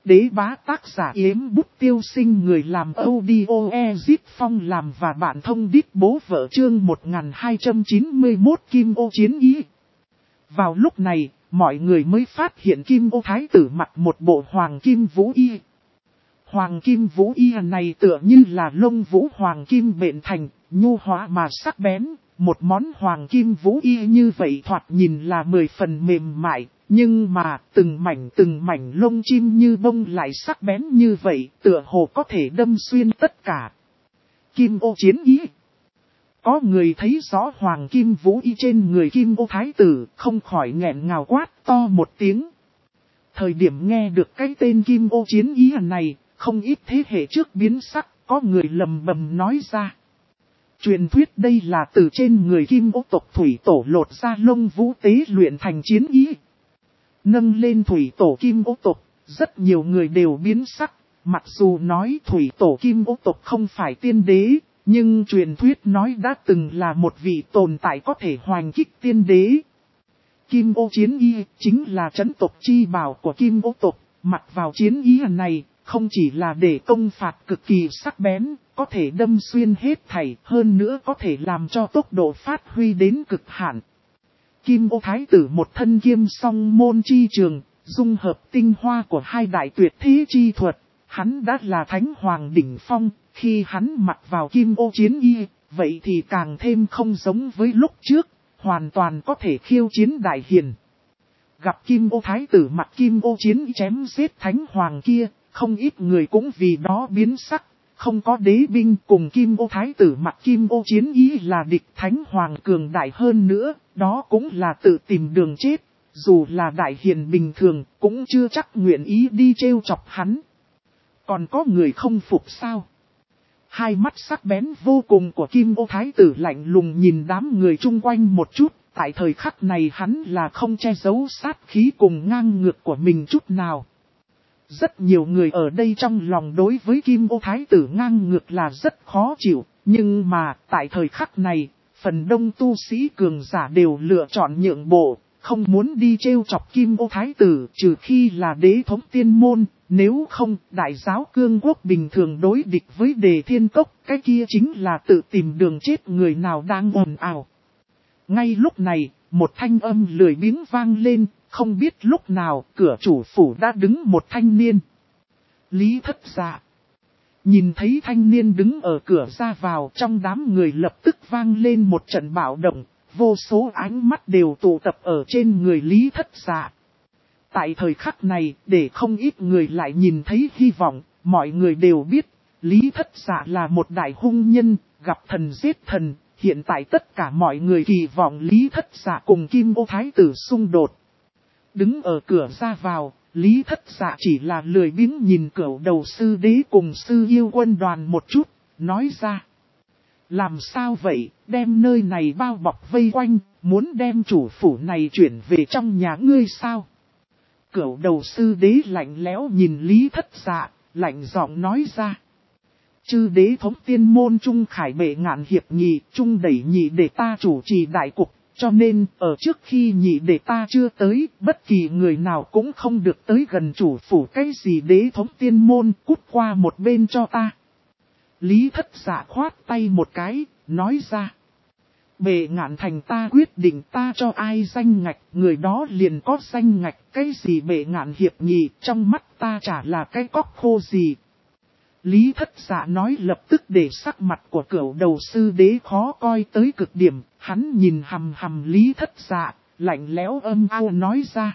Đế bá tác giả Yếm Bút Tiêu Sinh, người làm audio Ezip Phong làm và bạn thông đít bố vợ, chương 1291 Kim Ô Chiến Ý. Vào lúc này, mọi người mới phát hiện Kim Ô Thái tử mặc một bộ hoàng kim vũ y. Hoàng kim vũ y này tựa như là lông vũ hoàng kim bện thành, nhu hóa mà sắc bén. Một món hoàng kim vũ y như vậy thoạt nhìn là 10 phần mềm mại, nhưng mà từng mảnh lông chim như bông lại sắc bén như vậy, tựa hồ có thể đâm xuyên tất cả. Kim Ô Chiến Ý. Có người thấy rõ hoàng kim vũ y trên người Kim Ô Thái tử, không khỏi nghẹn ngào quát to một tiếng. Thời điểm nghe được cái tên Kim Ô Chiến Ý này, không ít thế hệ trước biến sắc, có người lầm bầm nói ra. Truyền thuyết đây là từ trên người Kim Ô tộc thủy tổ lột ra lông vũ tế luyện thành chiến ý. Nâng lên thủy tổ Kim Ô tộc, rất nhiều người đều biến sắc. Mặc dù nói thủy tổ Kim Ô tộc không phải tiên đế, nhưng truyền thuyết nói đã từng là một vị tồn tại có thể hoành kích tiên đế. Kim Ô Chiến Ý chính là trấn tộc chi bảo của Kim Ô tộc, mặc vào chiến ý này, không chỉ là để công phạt cực kỳ sắc bén, có thể đâm xuyên hết thảy, hơn nữa có thể làm cho tốc độ phát huy đến cực hạn. Kim Ô Thái tử một thân kiêm song môn chi trường, dung hợp tinh hoa của hai đại tuyệt thế chi thuật, hắn đã là thánh hoàng đỉnh phong, khi hắn mặc vào Kim Ô Chiến Y, vậy thì càng thêm không giống với lúc trước, hoàn toàn có thể khiêu chiến đại hiền. Gặp Kim Ô Thái tử mặc Kim Ô Chiến Y chém giết thánh hoàng kia, không ít người cũng vì đó biến sắc. Không có đế binh cùng Kim Ô Thái tử mặc Kim Ô Chiến Ý là địch, thánh hoàng cường đại hơn nữa, đó cũng là tự tìm đường chết. Dù là đại hiền bình thường, cũng chưa chắc nguyện ý đi trêu chọc hắn. Còn có người không phục sao? Hai mắt sắc bén vô cùng của Kim Ô Thái tử lạnh lùng nhìn đám người chung quanh một chút. Tại thời khắc này hắn là không che giấu sát khí cùng ngang ngược của mình chút nào. Rất nhiều người ở đây trong lòng đối với Kim Ô Thái tử ngang ngược là rất khó chịu, nhưng mà tại thời khắc này, phần đông tu sĩ cường giả đều lựa chọn nhượng bộ, không muốn đi trêu chọc Kim Ô Thái tử trừ khi là đế thống tiên môn, nếu không đại giáo cương quốc bình thường đối địch với Đề Thiên Cốc, cái kia chính là tự tìm đường chết người nào đang ồn ào. Ngay lúc này, một thanh âm lười biếng vang lên. Không biết lúc nào, cửa chủ phủ đã đứng một thanh niên. Lý Thất Dạ. Nhìn thấy thanh niên đứng ở cửa ra vào, trong đám người lập tức vang lên một trận bạo động, vô số ánh mắt đều tụ tập ở trên người Lý Thất Dạ. Tại thời khắc này, để không ít người lại nhìn thấy hy vọng, mọi người đều biết, Lý Thất Dạ là một đại hung nhân, gặp thần giết thần, hiện tại tất cả mọi người kỳ vọng Lý Thất Dạ cùng Kim Ô Thái tử xung đột. Đứng ở cửa ra vào, Lý Thất Dạ chỉ là lười biếng nhìn Cửu Đầu Sư Đế cùng Sư Yêu Quân đoàn một chút, nói ra. Làm sao vậy, đem nơi này bao bọc vây quanh, muốn đem chủ phủ này chuyển về trong nhà ngươi sao? Cửu Đầu Sư Đế lạnh lẽo nhìn Lý Thất Dạ, lạnh giọng nói ra. Chư đế thống tiên môn Trung Khải Bệ Ngạn hiệp nghị, Trung đẩy nhị để ta chủ trì đại cục. Cho nên, ở trước khi nhị đệ ta chưa tới, bất kỳ người nào cũng không được tới gần chủ phủ cái gì đế thống tiên môn, cút qua một bên cho ta. Lý Thất Dạ khoát tay một cái, nói ra. Bệ Ngạn thành ta quyết định ta cho ai danh ngạch, người đó liền có danh ngạch, cái gì Bệ Ngạn hiệp nghị, trong mắt ta chả là cái cóc khô gì. Lý Thất Dạ nói lập tức để sắc mặt của Cửu Đầu Sư Đế khó coi tới cực điểm, hắn nhìn hằm hằm Lý Thất Dạ, lạnh lẽo âm ao nói ra.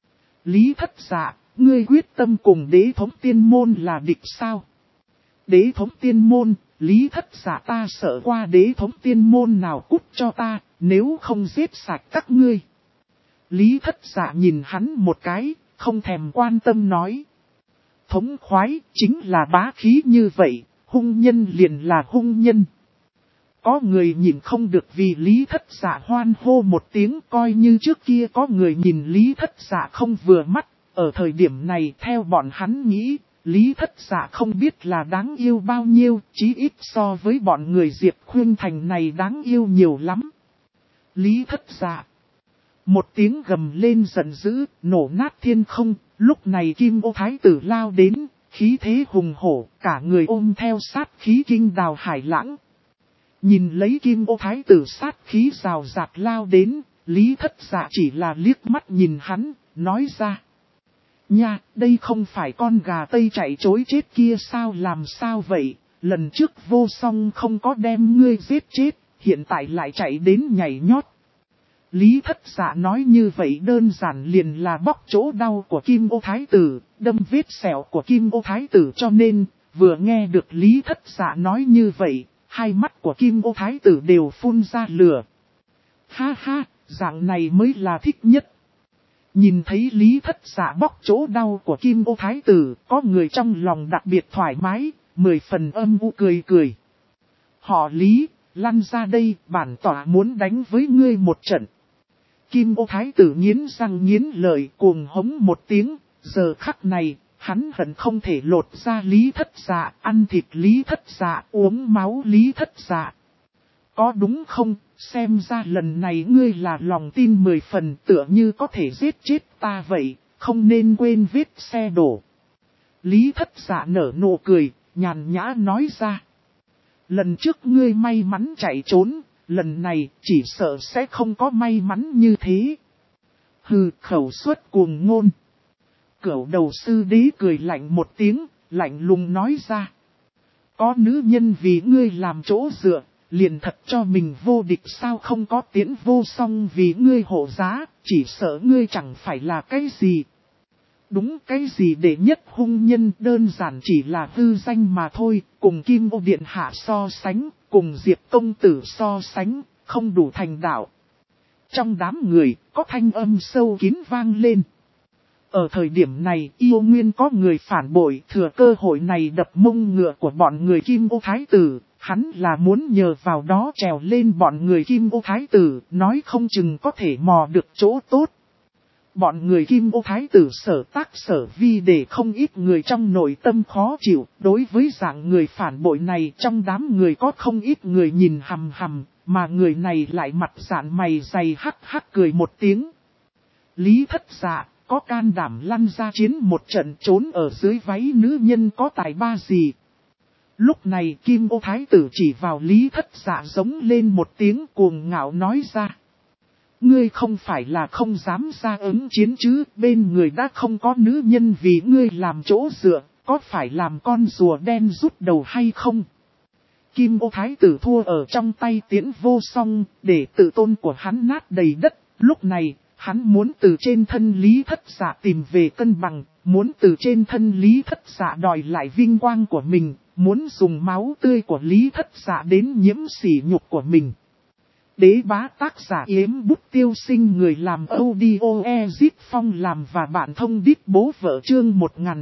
Lý Thất Dạ, ngươi quyết tâm cùng đế thống tiên môn là địch sao? Đế thống tiên môn, Lý Thất Dạ ta sợ qua đế thống tiên môn nào cút cho ta, nếu không giết sạch các ngươi. Lý Thất Dạ nhìn hắn một cái, không thèm quan tâm nói. Thống khoái, chính là bá khí như vậy, hung nhân liền là hung nhân. Có người nhìn không được vì Lý Thất Dạ hoan hô một tiếng, coi như trước kia có người nhìn Lý Thất Dạ không vừa mắt. Ở thời điểm này theo bọn hắn nghĩ, Lý Thất Dạ không biết là đáng yêu bao nhiêu, chí ít so với bọn người Diệp Khuyên Thành này đáng yêu nhiều lắm. Lý Thất Dạ. Một tiếng gầm lên giận dữ, nổ nát thiên không, Lúc này Kim Ô Thái tử lao đến, khí thế hùng hổ, cả người ôm theo sát khí kinh đào hải lãng. Nhìn lấy Kim Ô Thái tử sát khí rào rạt lao đến, Lý Thất Dạ chỉ là liếc mắt nhìn hắn, nói ra. Nha, đây không phải con gà Tây chạy chối chết kia sao, làm sao vậy, lần trước Vô Song không có đem ngươi giết chết, hiện tại lại chạy đến nhảy nhót. Lý Thất Dạ nói như vậy đơn giản liền là bóc chỗ đau của Kim Ô Thái tử, đâm vết sẹo của Kim Ô Thái tử, cho nên, vừa nghe được Lý Thất Dạ nói như vậy, hai mắt của Kim Ô Thái tử đều phun ra lửa. Ha ha, dạng này mới là thích nhất. Nhìn thấy Lý Thất Dạ bóc chỗ đau của Kim Ô Thái tử, có người trong lòng đặc biệt thoải mái, 10 phần âm u cười cười. Họ Lý, lăn ra đây, bản tỏa muốn đánh với ngươi một trận. Kim Ô Thái tử nghiến răng nghiến lợi cuồng hống một tiếng, giờ khắc này, hắn hận không thể lột ra Lý Thất Dạ, ăn thịt Lý Thất Dạ, uống máu Lý Thất Dạ. Có đúng không, xem ra lần này ngươi là lòng tin 10 phần, tựa như có thể giết chết ta vậy, không nên quên vết xe đổ. Lý Thất Dạ nở nụ cười, nhàn nhã nói ra. Lần trước ngươi may mắn chạy trốn, lần này chỉ sợ sẽ không có may mắn như thế. Hừ, khẩu suất cuồng ngôn. Cửu đầu sư đế cười lạnh một tiếng, lạnh lùng nói ra. Có nữ nhân vì ngươi làm chỗ dựa, liền thật cho mình vô địch sao, không có Tiễn Vô Song vì ngươi hộ giá, chỉ sợ ngươi chẳng phải là cái gì. Đúng, cái gì để nhất hung nhân đơn giản chỉ là hư danh mà thôi, cùng Kim Ô Điện Hạ so sánh, cùng Diệp Công Tử so sánh, không đủ thành đạo. Trong đám người, có thanh âm sâu kín vang lên. Ở thời điểm này, yêu nguyên có người phản bội, thừa cơ hội này đập mông ngựa của bọn người Kim Ô Thái tử, hắn là muốn nhờ vào đó trèo lên bọn người Kim Ô Thái tử, nói không chừng có thể mò được chỗ tốt. Bọn người Kim Ô Thái tử sở tác sở vi để không ít người trong nội tâm khó chịu, đối với dạng người phản bội này trong đám người có không ít người nhìn hằm hằm, mà người này lại mặt dạn mày dày hắc hắc cười một tiếng. Lý Thất Dạ, có can đảm lăn ra chiến một trận trốn ở dưới váy nữ nhân có tài ba gì. Lúc này Kim Ô Thái tử chỉ vào Lý Thất Dạ giống lên một tiếng cuồng ngạo nói ra. Ngươi không phải là không dám ra ứng chiến chứ, bên người đã không có nữ nhân vì ngươi làm chỗ dựa, có phải làm con rùa đen rút đầu hay không? Kim Ô Thái tử thua ở trong tay Tiễn Vô Song, để tự tôn của hắn nát đầy đất, lúc này, hắn muốn từ trên thân Lý Thất Dạ tìm về cân bằng, muốn từ trên thân Lý Thất Dạ đòi lại vinh quang của mình, muốn dùng máu tươi của Lý Thất Dạ đến nhiễm sỉ nhục của mình. Đế bá tác giả Yếm Bút Tiêu Sinh, người làm audio Ezip Phong làm và bạn thông đít bố vợ chương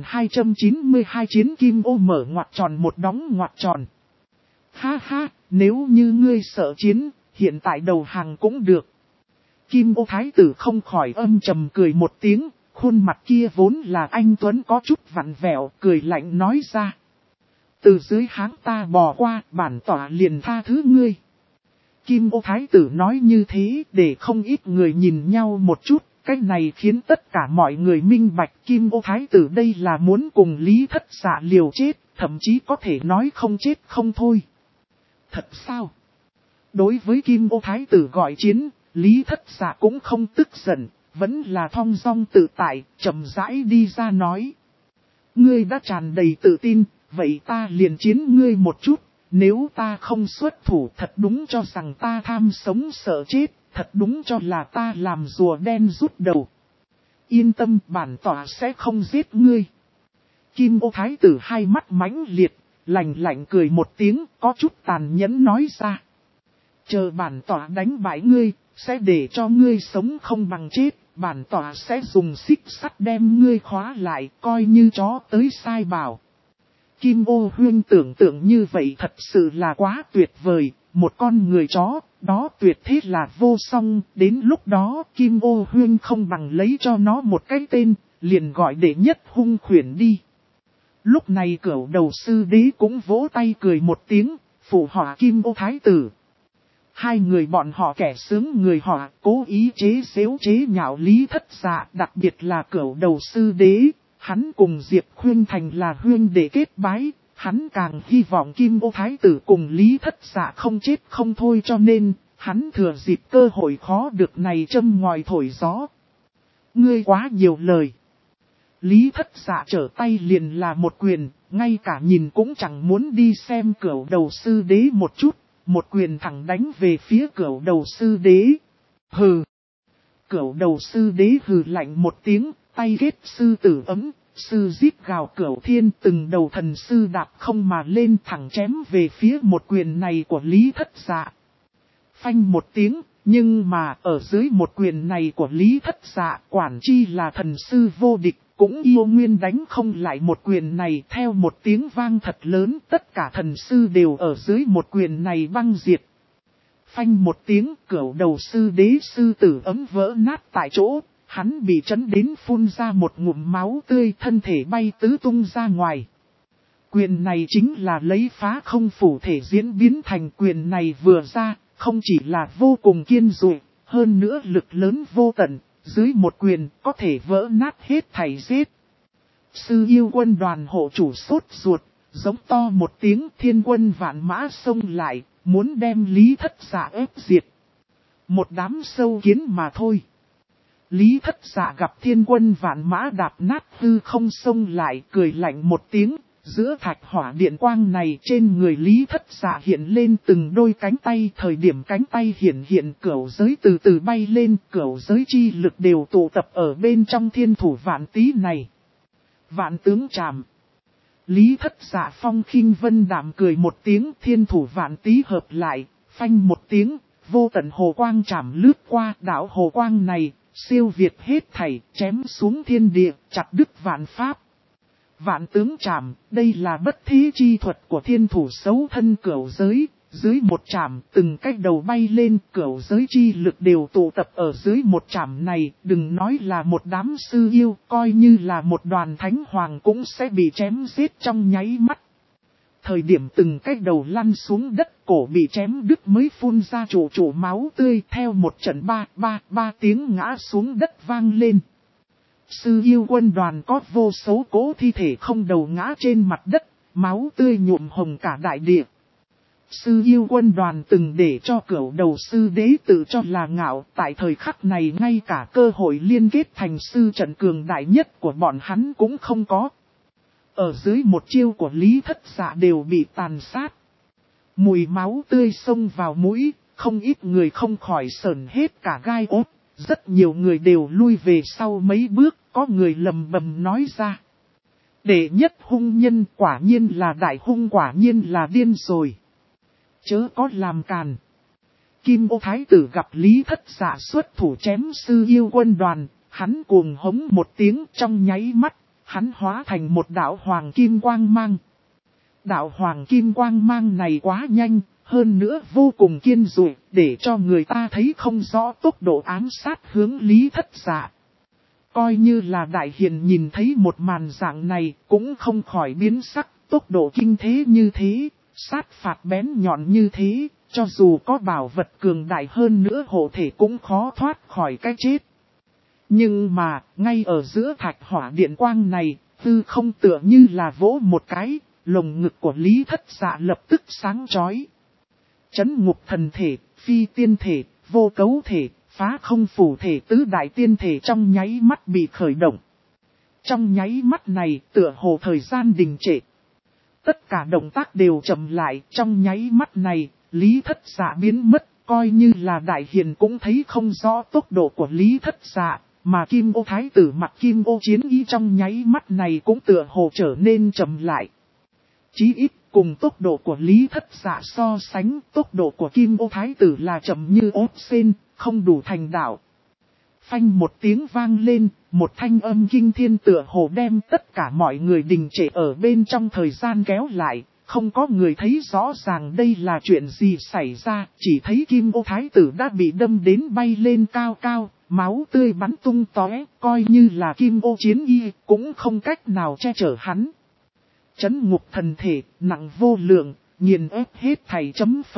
1292 chiến Kim Ô mở ngoặc tròn một đóng ngoặc tròn. Ha ha, nếu như ngươi sợ chiến, hiện tại đầu hàng cũng được. Kim Ô Thái tử không khỏi âm trầm cười một tiếng, khuôn mặt kia vốn là anh tuấn có chút vặn vẹo, cười lạnh nói ra. Từ dưới háng ta bò qua, bản tỏa liền tha thứ ngươi. Kim Ô Thái tử nói như thế để không ít người nhìn nhau một chút, cái này khiến tất cả mọi người minh bạch Kim Ô Thái tử đây là muốn cùng Lý Thất Dạ liều chết, thậm chí có thể nói không chết không thôi. Thật sao? Đối với Kim Ô Thái tử gọi chiến, Lý Thất Dạ cũng không tức giận, vẫn là thong dong tự tại, chậm rãi đi ra nói. Ngươi đã tràn đầy tự tin, vậy ta liền chiến ngươi một chút. Nếu ta không xuất thủ thật đúng cho rằng ta tham sống sợ chết, thật đúng cho là ta làm rùa đen rút đầu. Yên tâm, bản tỏa sẽ không giết ngươi. Kim Ô Thái tử hai mắt mãnh liệt, lạnh lạnh cười một tiếng, có chút tàn nhẫn nói ra. Chờ bản tỏa đánh bại ngươi, sẽ để cho ngươi sống không bằng chết, bản tỏa sẽ dùng xích sắt đem ngươi khóa lại, coi như chó tới sai bảo. Kim Ô Huyên tưởng tượng như vậy thật sự là quá tuyệt vời, một con người chó, đó tuyệt thế là Vô Song, đến lúc đó Kim Ô Huyên không bằng lấy cho nó một cái tên, liền gọi đệ nhất hung khuyển đi. Lúc này cửu đầu sư đế cũng vỗ tay cười một tiếng, phụ họa Kim Ô Thái tử. Hai người bọn họ kẻ sướng người họ cố ý chế giễu chế nhạo Lý Thất Dạ, đặc biệt là Cửu Đầu Sư Đế. Hắn cùng Diệp Khuyên Thành là huyên đệ kết bái, hắn càng hy vọng Kim Ô Thái tử cùng Lý Thất Dạ không chết không thôi, cho nên hắn thừa dịp cơ hội khó được này châm ngòi thổi gió. Ngươi quá nhiều lời. Lý Thất Dạ trở tay liền là một quyền, ngay cả nhìn cũng chẳng muốn đi xem Cửu Đầu Sư Đế một chút, một quyền thẳng đánh về phía Cửu Đầu Sư Đế. Hừ. Cửu Đầu Sư Đế hừ lạnh một tiếng, tay ghét sư tử ấm, sư giết gào Cửu Thiên, từng đầu thần sư đạp không mà lên thẳng chém về phía một quyền này của Lý Thất Dạ. Phanh một tiếng, nhưng mà ở dưới một quyền này của Lý Thất Dạ, quản chi là thần sư vô địch, cũng yêu nguyên đánh không lại một quyền này. Theo một tiếng vang thật lớn, tất cả thần sư đều ở dưới một quyền này băng diệt. Phanh một tiếng, Cửu Đầu Sư Đế sư tử ấm vỡ nát tại chỗ, hắn bị chấn đến phun ra một ngụm máu tươi, thân thể bay tứ tung ra ngoài. Quyền này chính là lấy phá không phủ thể diễn biến thành. Quyền này vừa ra, không chỉ là vô cùng kiên dụy, hơn nữa lực lớn vô tận, dưới một quyền có thể vỡ nát hết thảy giết. Sư Yêu Quân đoàn hộ chủ sốt ruột, giống to một tiếng, thiên quân vạn mã xông lại, muốn đem Lý Thất Dạ ép diệt. Một đám sâu kiến mà thôi. Lý Thất Dạ gặp thiên quân vạn mã đạp nát hư không xông lại, cười lạnh một tiếng. Giữa thạch hỏa điện quang này, trên người Lý Thất Dạ hiện lên từng đôi cánh tay. Thời điểm cánh tay hiện cửu giới từ từ bay lên, cửu giới chi lực đều tụ tập ở bên trong thiên thủ vạn tý này. Vạn tướng trảm. Lý Thất Dạ phong khinh vân đạm cười một tiếng, thiên thủ vạn tý hợp lại, phanh một tiếng, vô tận hồ quang trảm lướt qua. Đạo hồ quang này, siêu việt hết thảy, chém xuống thiên địa, chặt đứt vạn pháp. Vạn tướng trảm, đây là bất thế chi thuật của thiên thủ xấu thân cửu giới. Dưới một trảm, từng cách đầu bay lên, cửu giới chi lực đều tụ tập ở dưới một trảm này. Đừng nói là một đám sư yêu, coi như là một đoàn thánh hoàng cũng sẽ bị chém giết trong nháy mắt. Thời điểm từng cách đầu lăn xuống đất, cổ bị chém đứt mới phun ra chủ máu tươi, theo một trận ba tiếng ngã xuống đất vang lên. Sư Yêu Quân đoàn có vô số cố thi thể không đầu ngã trên mặt đất, máu tươi nhuộm hồng cả đại địa. Sư Yêu Quân đoàn từng để cho Cửu Đầu Sư Đế tự cho là ngạo, tại thời khắc này ngay cả cơ hội liên kết thành sư trận cường đại nhất của bọn hắn cũng không có. Ở dưới một chiêu của Lý Thất Dạ đều bị tàn sát. Mùi máu tươi xông vào mũi, không ít người không khỏi sởn hết cả gai ốt. Rất nhiều người đều lui về sau mấy bước, có người lầm bầm nói ra. Đệ nhất hung nhân quả nhiên là đại hung, quả nhiên là điên rồi. Chớ có làm càn. Kim Ô Thái tử gặp Lý Thất Dạ xuất thủ chém Sư Yêu Quân đoàn, hắn cuồng hống một tiếng, trong nháy mắt, hắn hóa thành một đạo hoàng kim quang mang. Đạo hoàng kim quang mang này quá nhanh, hơn nữa vô cùng kiên dụy, để cho người ta thấy không rõ tốc độ ám sát hướng Lý Thất Dạ. Coi như là đại hiền nhìn thấy một màn dạng này, cũng không khỏi biến sắc, tốc độ kinh thế như thế, sát phạt bén nhọn như thế, cho dù có bảo vật cường đại hơn nữa hộ thể cũng khó thoát khỏi cái chết. Nhưng mà, ngay ở giữa thạch hỏa điện quang này, tư không tựa như là vỗ một cái, lồng ngực của Lý Thất Dạ lập tức sáng chói. Chấn ngục thần thể, phi tiên thể, vô cấu thể, phá không phủ thể, tứ đại tiên thể trong nháy mắt bị khởi động. Trong nháy mắt này, tựa hồ thời gian đình trệ. Tất cả động tác đều chậm lại, trong nháy mắt này, Lý Thất Dạ biến mất, coi như là đại hiền cũng thấy không rõ tốc độ của Lý Thất Dạ, mà Kim Ô Thái tử mặc Kim Ô chiến ý trong nháy mắt này cũng tựa hồ trở nên chậm lại. Chí ít, cùng tốc độ của Lý Thất Dạ so sánh, tốc độ của Kim Ô Thái tử là chậm như ốp sên, không đủ thành đạo. Phanh một tiếng vang lên, một thanh âm kinh thiên tựa hồ đem tất cả mọi người đình trệ ở bên trong thời gian kéo lại, không có người thấy rõ ràng đây là chuyện gì xảy ra, chỉ thấy Kim Ô Thái tử đã bị đâm đến bay lên cao cao, máu tươi bắn tung tóe, coi như là Kim Ô chiến y, cũng không cách nào che chở hắn. Chấn ngục thần thể, nặng vô lượng, nghiền ép hết thảy chấm phẩy,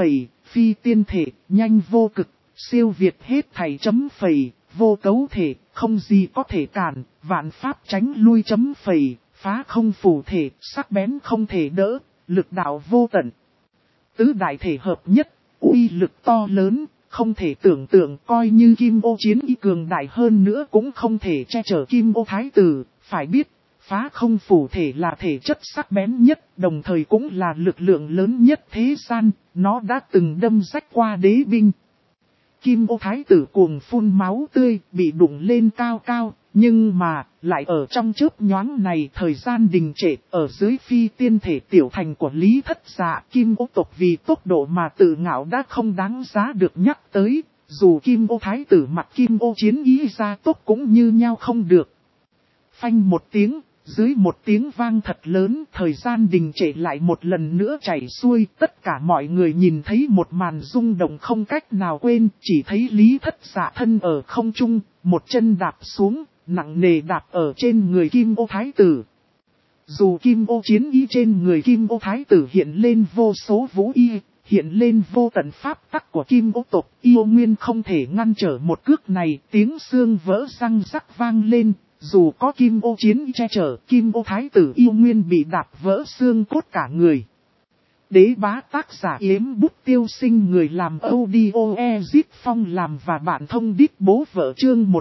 phi tiên thể, nhanh vô cực, siêu việt hết thảy chấm phẩy, vô cấu thể, không gì có thể cản, vạn pháp tránh lui chấm phẩy, phá không phủ thể, sắc bén không thể đỡ, lực đạo vô tận. Tứ đại thể hợp nhất, uy lực to lớn, không thể tưởng tượng, coi như Kim Ô Chiến Y cường đại hơn nữa cũng không thể che chở Kim Ô Thái Tử. Phải biết, phá không phủ thể là thể chất sắc bén nhất, đồng thời cũng là lực lượng lớn nhất thế gian, nó đã từng đâm rách qua đế binh. Kim Ô Thái Tử cuồng phun máu tươi, bị đụng lên cao cao, nhưng mà, lại ở trong chớp nhoáng này thời gian đình trệ, ở dưới phi tiên thể tiểu thành của Lý Thất Dạ, Kim Ô tộc vì tốc độ mà tự ngạo đã không đáng giá được nhắc tới, dù Kim Ô Thái Tử mặt Kim Ô Chiến Y ra tốc cũng như nhau không được. Phanh một tiếng, dưới một tiếng vang thật lớn, thời gian đình trệ lại một lần nữa chảy xuôi, tất cả mọi người nhìn thấy một màn rung động không cách nào quên, chỉ thấy Lý Thất Dạ thân ở không trung, một chân đạp xuống, nặng nề đạp ở trên người Kim Ô Thái Tử. Dù Kim Ô Chiến Y trên người Kim Ô Thái Tử hiện lên vô số vũ y, hiện lên vô tận pháp tắc của Kim Ô tộc, yêu nguyên không thể ngăn trở một cước này, tiếng xương vỡ răng rắc vang lên. Dù có Kim Ô Chiến Y che chở, Kim Ô Thái Tử yêu nguyên bị đạp vỡ xương cốt cả người. Đế bá tác giả Yếm Bút Tiêu Sinh, người làm audio Ezit Phong làm và bạn thông đít bố vợ chương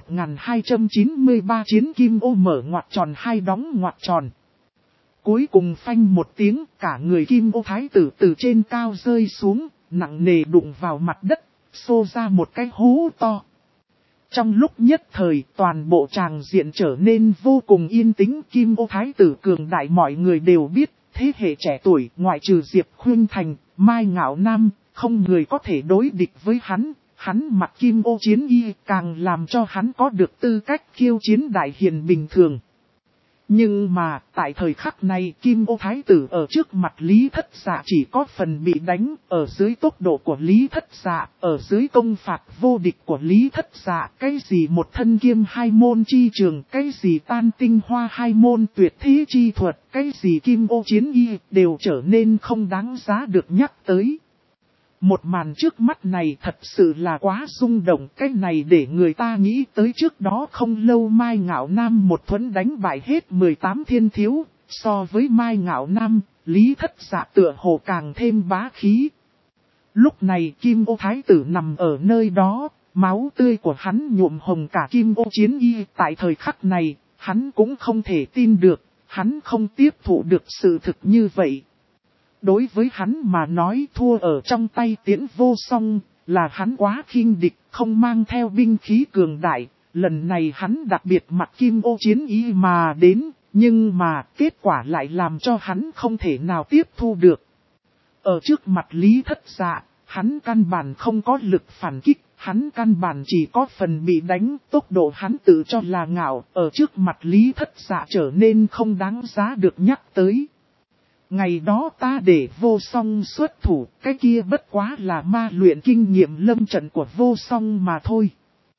1293 Chiến Kim Ô mở ngoặc tròn hai đóng ngoặc tròn. Cuối cùng phanh một tiếng, cả người Kim Ô Thái Tử từ trên cao rơi xuống, nặng nề đụng vào mặt đất, xô ra một cái hố to. Trong lúc nhất thời, toàn bộ tràng diện trở nên vô cùng yên tĩnh. Kim Ô Thái Tử cường đại mọi người đều biết, thế hệ trẻ tuổi ngoại trừ Diệp Khuynh Thành, Mai Ngạo Nam, không người có thể đối địch với hắn. Hắn mặc Kim Ô Chiến Y càng làm cho hắn có được tư cách khiêu chiến đại hiền bình thường. Nhưng mà, tại thời khắc này Kim Ô Thái Tử ở trước mặt Lý Thất Dạ chỉ có phần bị đánh, ở dưới tốc độ của Lý Thất Dạ, ở dưới công phạt vô địch của Lý Thất Dạ, cái gì một thân kiêm hai môn chi trường, cái gì tan tinh hoa hai môn tuyệt thế chi thuật, cái gì Kim Ô Chiến Y, đều trở nên không đáng giá được nhắc tới. Một màn trước mắt này thật sự là quá rung động, cái này để người ta nghĩ tới trước đó không lâu Mai Ngạo Nam một thuẫn đánh bại hết 18 thiên thiếu, so với Mai Ngạo Nam, Lý Thất Dạ tựa hồ càng thêm bá khí. Lúc này Kim Ô Thái Tử nằm ở nơi đó, máu tươi của hắn nhuộm hồng cả Kim Ô Chiến Y, tại thời khắc này, hắn cũng không thể tin được, hắn không tiếp thụ được sự thực như vậy. Đối với hắn mà nói thua ở trong tay Tiễn Vô Song, là hắn quá khinh địch, không mang theo binh khí cường đại. Lần này hắn đặc biệt mặc Kim Ô Chiến Y mà đến, nhưng mà kết quả lại làm cho hắn không thể nào tiếp thu được. Ở trước mặt Lý Thất Dạ, hắn căn bản không có lực phản kích, hắn căn bản chỉ có phần bị đánh, tốc độ hắn tự cho là ngạo, ở trước mặt Lý Thất Dạ trở nên không đáng giá được nhắc tới. Ngày đó ta để Vô Song xuất thủ, cái kia bất quá là ma luyện kinh nghiệm lâm trận của Vô Song mà thôi.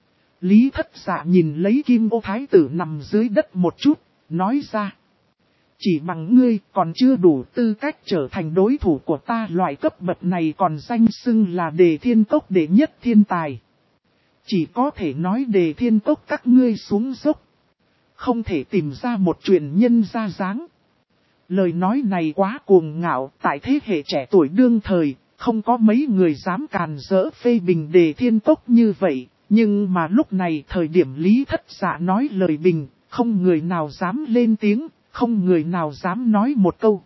Lý Thất Dạ nhìn lấy Kim Ô Thái Tử nằm dưới đất một chút, nói ra. Chỉ bằng ngươi còn chưa đủ tư cách trở thành đối thủ của ta, loại cấp bậc này còn danh xưng là Đề Thiên Cốc đệ nhất thiên tài. Chỉ có thể nói Đề Thiên Cốc các ngươi xuống dốc. Không thể tìm ra một truyền nhân ra dáng. Lời nói này quá cuồng ngạo, tại thế hệ trẻ tuổi đương thời, không có mấy người dám càn rỡ phê bình Đề Thiên Cốc như vậy, nhưng mà lúc này thời điểm Lý Thất Dạ nói lời bình, không người nào dám lên tiếng, không người nào dám nói một câu.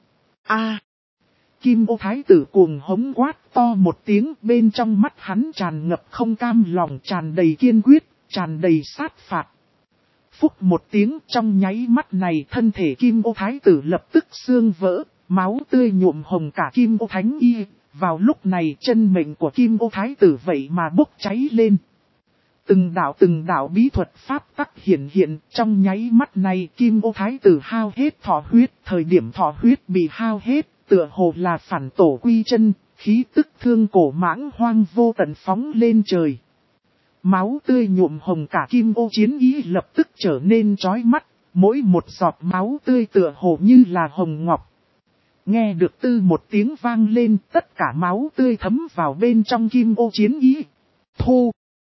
Kim Ô Thái Tử cuồng hống quát to một tiếng, bên trong mắt hắn tràn ngập không cam lòng, tràn đầy kiên quyết, tràn đầy sát phạt. Phúc một tiếng, trong nháy mắt này thân thể Kim Ô Thái Tử lập tức xương vỡ, máu tươi nhuộm hồng cả Kim Ô Thánh Y. Vào lúc này chân mệnh của Kim Ô Thái Tử vậy mà bốc cháy lên. Từng đạo bí thuật pháp tắc hiện, trong nháy mắt này Kim Ô Thái Tử hao hết thọ huyết, thời điểm thọ huyết bị hao hết, tựa hồ là phản tổ quy chân, khí tức thương cổ mãng hoang vô tận phóng lên trời. Máu tươi nhuộm hồng cả Kim Ô Chiến Y lập tức trở nên chói mắt, mỗi một giọt máu tươi tựa hồ như là hồng ngọc. Nghe được tư một tiếng vang lên, tất cả máu tươi thấm vào bên trong kim ô chiến ý. Thu!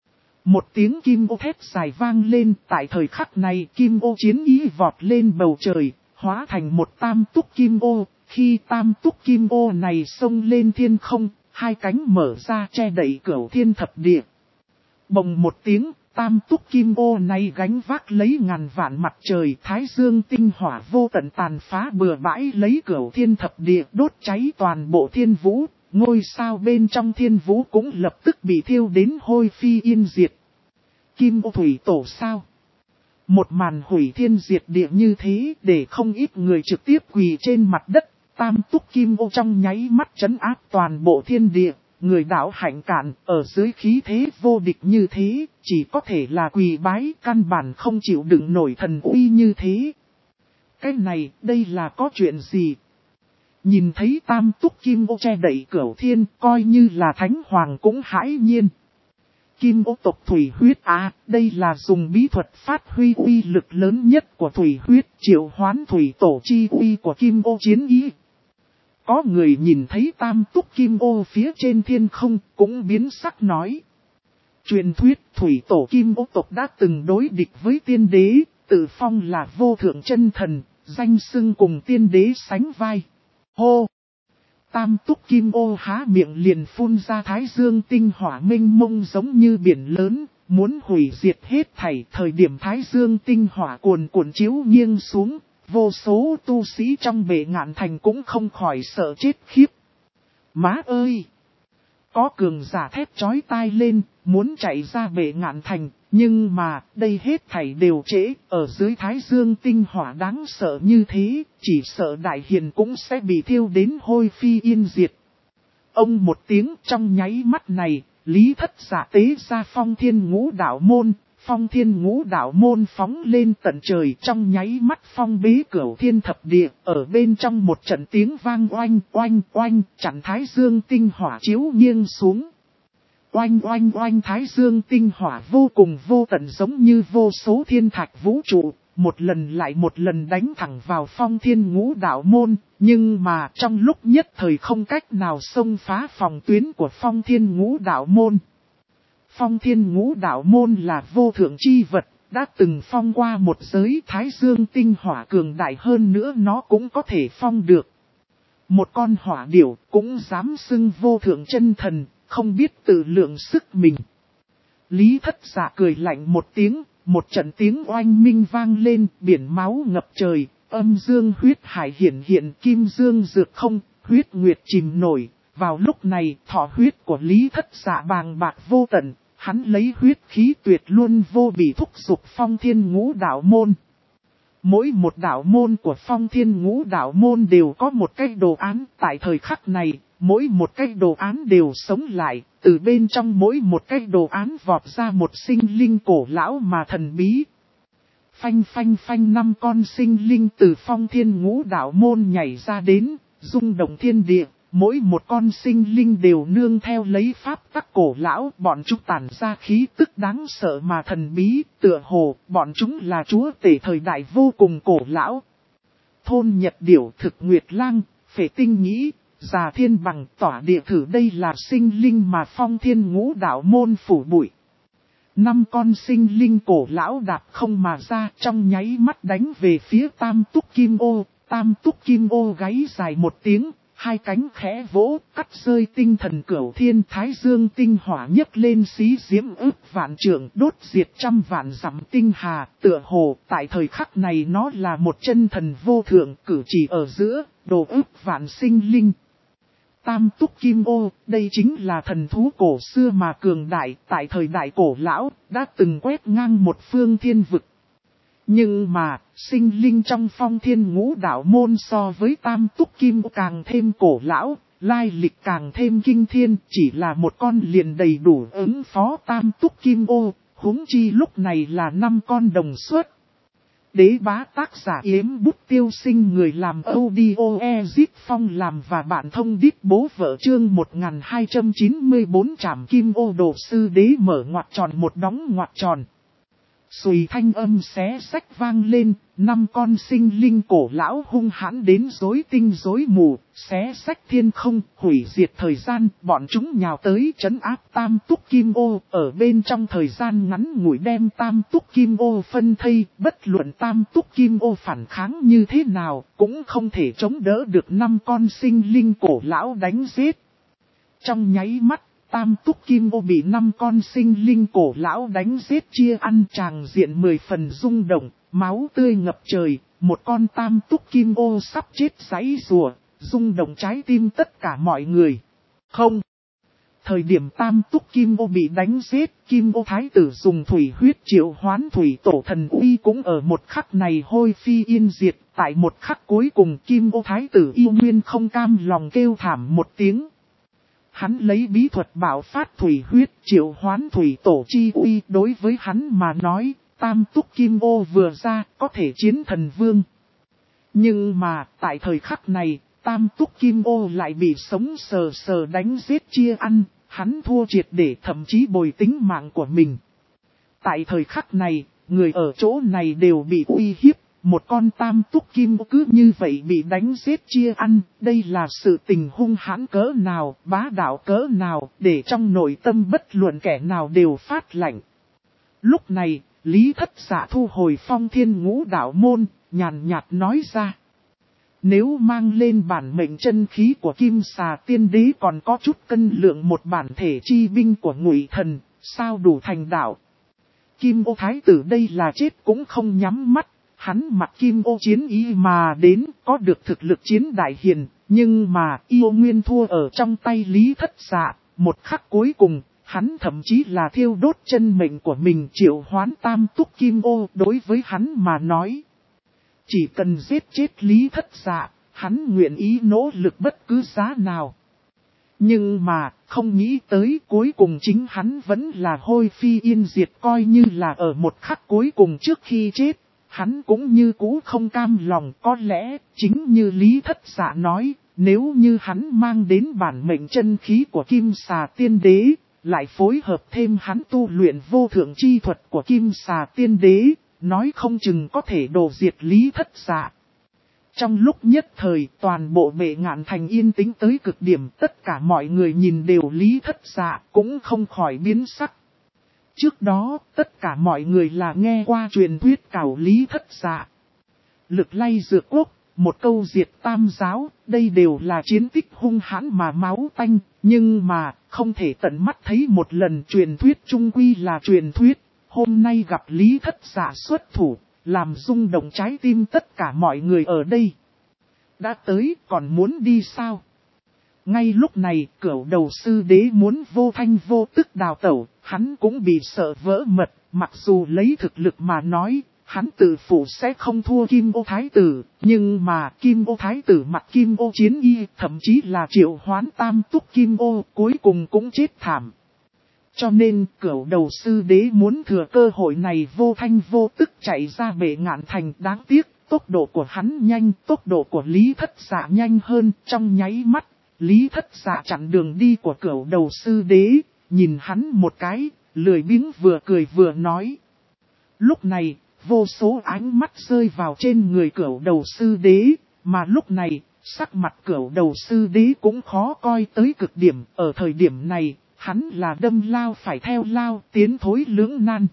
Một tiếng kim ô thét dài vang lên, tại thời khắc này kim ô chiến ý vọt lên bầu trời, hóa thành một tam túc kim ô. Khi tam túc kim ô này xông lên thiên không, hai cánh mở ra che đậy cửu thiên thập địa. Bồng một tiếng, tam túc kim ô này gánh vác lấy ngàn vạn mặt trời, thái dương tinh hỏa vô tận tàn phá bừa bãi lấy cửu thiên thập địa đốt cháy toàn bộ thiên vũ, ngôi sao bên trong thiên vũ cũng lập tức bị thiêu đến hôi phi yên diệt. Kim ô thủy tổ sao? Một màn hủy thiên diệt địa như thế để không ít người trực tiếp quỳ trên mặt đất, tam túc kim ô trong nháy mắt trấn áp toàn bộ thiên địa. Người đạo hạnh cạn ở dưới khí thế vô địch như thế, chỉ có thể là quỳ bái, căn bản không chịu đựng nổi thần uy như thế. Cái này, đây là có chuyện gì? Nhìn thấy tam túc kim ô che đậy cửu thiên, coi như là thánh hoàng cũng hãi nhiên. Kim ô tộc thủy huyết đây là dùng bí thuật phát huy uy lực lớn nhất của thủy huyết, triệu hoán thủy tổ chi uy của kim ô chiến ý. Có người nhìn thấy tam túc kim ô phía trên thiên không, cũng biến sắc nói. Truyền thuyết thủy tổ kim ô tộc đã từng đối địch với tiên đế, tự phong là vô thượng chân thần, danh xưng cùng tiên đế sánh vai. Hô! Tam túc kim ô há miệng liền phun ra thái dương tinh hỏa mênh mông giống như biển lớn, muốn hủy diệt hết thảy. Thời điểm thái dương tinh hỏa cuồn cuộn chiếu nghiêng xuống. Vô số tu sĩ trong bệ ngạn thành cũng không khỏi sợ chết khiếp. Má ơi! Có cường giả thét chói tai lên, muốn chạy ra bệ ngạn thành, nhưng mà đây hết thảy đều trễ, ở dưới thái dương tinh hỏa đáng sợ như thế, chỉ sợ đại hiền cũng sẽ bị thiêu đến hôi phi yên diệt. Ông một tiếng trong nháy mắt này, Lý Thất Giả tế ra phong thiên ngũ đạo môn. Phong thiên ngũ đạo môn phóng lên tận trời trong nháy mắt phong bế cửu thiên thập địa, ở bên trong một trận tiếng vang oanh oanh oanh, chặn thái dương tinh hỏa chiếu nghiêng xuống. Oanh oanh oanh thái dương tinh hỏa vô cùng vô tận giống như vô số thiên thạch vũ trụ, một lần lại một lần đánh thẳng vào phong thiên ngũ đạo môn, nhưng mà trong lúc nhất thời không cách nào xông phá phòng tuyến của phong thiên ngũ đạo môn. Phong thiên ngũ đạo môn là vô thượng chi vật, đã từng phong qua một giới thái dương tinh hỏa cường đại hơn nữa nó cũng có thể phong được. Một con hỏa điểu cũng dám xưng vô thượng chân thần, không biết tự lượng sức mình. Lý Thất Giả cười lạnh một tiếng, một trận tiếng oanh minh vang lên, biển máu ngập trời, âm dương huyết hải hiển hiện, kim dương dược không, huyết nguyệt chìm nổi. Vào lúc này, thọ huyết của Lý Thất Giả bàng bạc vô tận. Hắn lấy huyết khí tuyệt luôn vô bị thúc giục phong thiên ngũ đạo môn. Mỗi một đạo môn của phong thiên ngũ đạo môn đều có một cái đồ án. Tại thời khắc này, mỗi một cái đồ án đều sống lại. Từ bên trong mỗi một cái đồ án vọt ra một sinh linh cổ lão mà thần bí. Phanh phanh phanh 5 con sinh linh từ phong thiên ngũ đạo môn nhảy ra đến, rung động thiên địa. Mỗi một con sinh linh đều nương theo lấy pháp tắc cổ lão, bọn chúng tản ra khí tức đáng sợ mà thần bí, tựa hồ, bọn chúng là chúa tể thời đại vô cùng cổ lão. Thôn Nhật Điểu, Thực Nguyệt Lang, Phệ Tinh Nhĩ, Già Thiên Bằng, Tỏa Địa Thử, đây là sinh linh mà phong thiên ngũ đạo môn phủ bụi. 5 con sinh linh cổ lão đạp không mà ra, trong nháy mắt đánh về phía tam túc kim ô. Tam túc kim ô gáy dài một tiếng. Hai cánh khẽ vỗ, cắt rơi tinh thần cửu thiên, thái dương tinh hỏa nhấc lên xí diễm ức vạn trượng, đốt diệt trăm vạn dặm tinh hà. Tựa hồ tại thời khắc này nó là một chân thần vô thượng, cử chỉ ở giữa, đồ ức vạn sinh linh. Tam túc kim ô, đây chính là thần thú cổ xưa mà cường đại, tại thời đại cổ lão, đã từng quét ngang một phương thiên vực. Nhưng mà, sinh linh trong phong thiên ngũ đạo môn so với tam túc kim ô càng thêm cổ lão, lai lịch càng thêm kinh thiên, chỉ là một con liền đầy đủ ứng phó tam túc kim ô, huống chi lúc này là 5 con đồng suất. Đế bá tác giả Yếm Bút Tiêu Sinh, người làm audio Ezit Phong làm và bạn thông đít bố vợ chương 1294 trảm kim ô đồ sư đế mở ngoặc tròn một đóng ngoặc tròn. Xùy thanh âm xé xách vang lên, 5 con sinh linh cổ lão hung hãn đến rối tinh rối mù, xé xách thiên không, hủy diệt thời gian, bọn chúng nhào tới trấn áp Tam Túc Kim Ô, ở bên trong thời gian ngắn ngủi đem Tam Túc Kim Ô phân thây, bất luận Tam Túc Kim Ô phản kháng như thế nào, cũng không thể chống đỡ được 5 con sinh linh cổ lão đánh giết. Trong nháy mắt, Tam Túc Kim Ô bị 5 con sinh linh cổ lão đánh giết chia ăn, tràng diện 10 phần rung động, máu tươi ngập trời, một con Tam Túc Kim Ô sắp chết giãy giụa, rung động trái tim tất cả mọi người. Không! Thời điểm Tam Túc Kim Ô bị đánh giết, Kim Ô Thái tử dùng thủy huyết triệu hoán thủy tổ thần uy cũng ở một khắc này hôi phi yên diệt, tại một khắc cuối cùng Kim Ô Thái tử yêu nguyên không cam lòng kêu thảm một tiếng. Hắn lấy bí thuật bảo phát thủy huyết triệu hoán thủy tổ chi uy, đối với hắn mà nói, Tam Túc Kim Ô vừa ra có thể chiến thần vương. Nhưng mà tại thời khắc này, Tam Túc Kim Ô lại bị sống sờ sờ đánh giết chia ăn, hắn thua triệt để thậm chí bồi tính mạng của mình. Tại thời khắc này, người ở chỗ này đều bị uy hiếp. Một con Tam Túc Kim Ô cứ như vậy bị đánh giết chia ăn, đây là sự tình hung hãn cỡ nào, bá đạo cỡ nào, để trong nội tâm bất luận kẻ nào đều phát lạnh. Lúc này, Lý Thất Dạ thu hồi Phong Thiên Ngũ Đạo môn, nhàn nhạt nói ra. Nếu mang lên bản mệnh chân khí của Kim Xà Tiên Đế còn có chút cân lượng một bản thể chi binh của Ngụy Thần, sao đủ thành đạo. Kim Ô Thái tử đây là chết cũng không nhắm mắt. Hắn mặc Kim Ô chiến ý mà đến, có được thực lực chiến đại hiền, nhưng mà yêu nguyên thua ở trong tay Lý Thất Dạ. Một khắc cuối cùng, hắn thậm chí là thiêu đốt chân mệnh của mình triệu hoán Tam Túc Kim Ô đối với hắn mà nói. Chỉ cần giết chết Lý Thất Dạ, hắn nguyện ý nỗ lực bất cứ giá nào. Nhưng mà, không nghĩ tới cuối cùng chính hắn vẫn là hôi phi yên diệt, coi như là ở một khắc cuối cùng trước khi chết. Hắn cũng như cũ không cam lòng, có lẽ chính như Lý Thất Dạ nói, nếu như hắn mang đến bản mệnh chân khí của Kim Xà Tiên Đế, lại phối hợp thêm hắn tu luyện vô thượng chi thuật của Kim Xà Tiên Đế, nói không chừng có thể đổ diệt Lý Thất Dạ. Trong lúc nhất thời toàn bộ Bệ Ngạn Thành yên tĩnh tới cực điểm, tất cả mọi người nhìn đều Lý Thất Dạ cũng không khỏi biến sắc. Trước đó, tất cả mọi người là nghe qua truyền thuyết cảo Lý Thất Dạ. Lực lay dược quốc, một câu diệt tam giáo, đây đều là chiến tích hung hãn mà máu tanh, nhưng mà không thể tận mắt thấy một lần. Truyền thuyết chung quy là truyền thuyết, hôm nay gặp Lý Thất Dạ xuất thủ, làm rung động trái tim tất cả mọi người ở đây. Đã tới còn muốn đi sao? Ngay lúc này, Cửu Đầu Sư Đế muốn vô thanh vô tức đào tẩu, hắn cũng bị sợ vỡ mật, mặc dù lấy thực lực mà nói, hắn tự phụ sẽ không thua Kim Ô Thái tử, nhưng mà Kim Ô Thái tử mặc Kim Ô chiến y, thậm chí là triệu hoán Tam Túc Kim Ô, cuối cùng cũng chết thảm. Cho nên, Cửu Đầu Sư Đế muốn thừa cơ hội này vô thanh vô tức chạy ra Bệ Ngạn Thành. Đáng tiếc, tốc độ của hắn nhanh, tốc độ của Lý Thất Dạ nhanh hơn, trong nháy mắt. Lý Thất Dạ chặn đường đi của Cửu Đầu Sư Đế, nhìn hắn một cái, lười biếng vừa cười vừa nói. Lúc này, vô số ánh mắt rơi vào trên người Cửu Đầu Sư Đế, mà lúc này, sắc mặt Cửu Đầu Sư Đế cũng khó coi tới cực điểm. Ở thời điểm này, hắn là đâm lao phải theo lao, tiến thối lưỡng nan.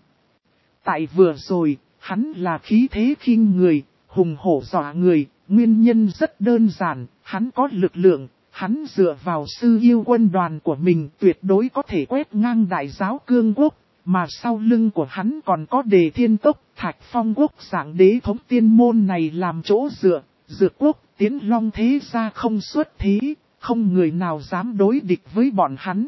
Tại vừa rồi, hắn là khí thế khinh người, hùng hổ dọa người, nguyên nhân rất đơn giản, hắn có lực lượng. Hắn dựa vào sư yêu quân đoàn của mình tuyệt đối có thể quét ngang đại giáo cương quốc, mà sau lưng của hắn còn có Đề Thiên Tốc, Thạch Phong quốc dạng đế thống tiên môn này làm chỗ dựa, Dược quốc, Tiến Long thế gia không xuất thế, không người nào dám đối địch với bọn hắn.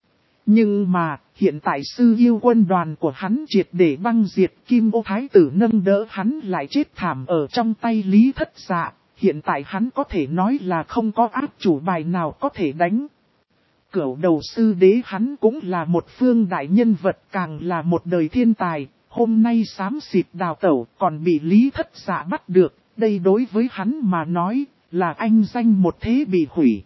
Nhưng mà, hiện tại sư yêu quân đoàn của hắn triệt để băng diệt, Kim Ô Thái tử nâng đỡ hắn lại chết thảm ở trong tay Lý Thất Dạ. Hiện tại hắn có thể nói là không có áp chủ bài nào có thể đánh. Cửu Đầu Sư Đế hắn cũng là một phương đại nhân vật, càng là một đời thiên tài. Hôm nay xám xịt đào tẩu còn bị Lý Thất Dạ bắt được. Đây đối với hắn mà nói là anh danh một thế bị hủy.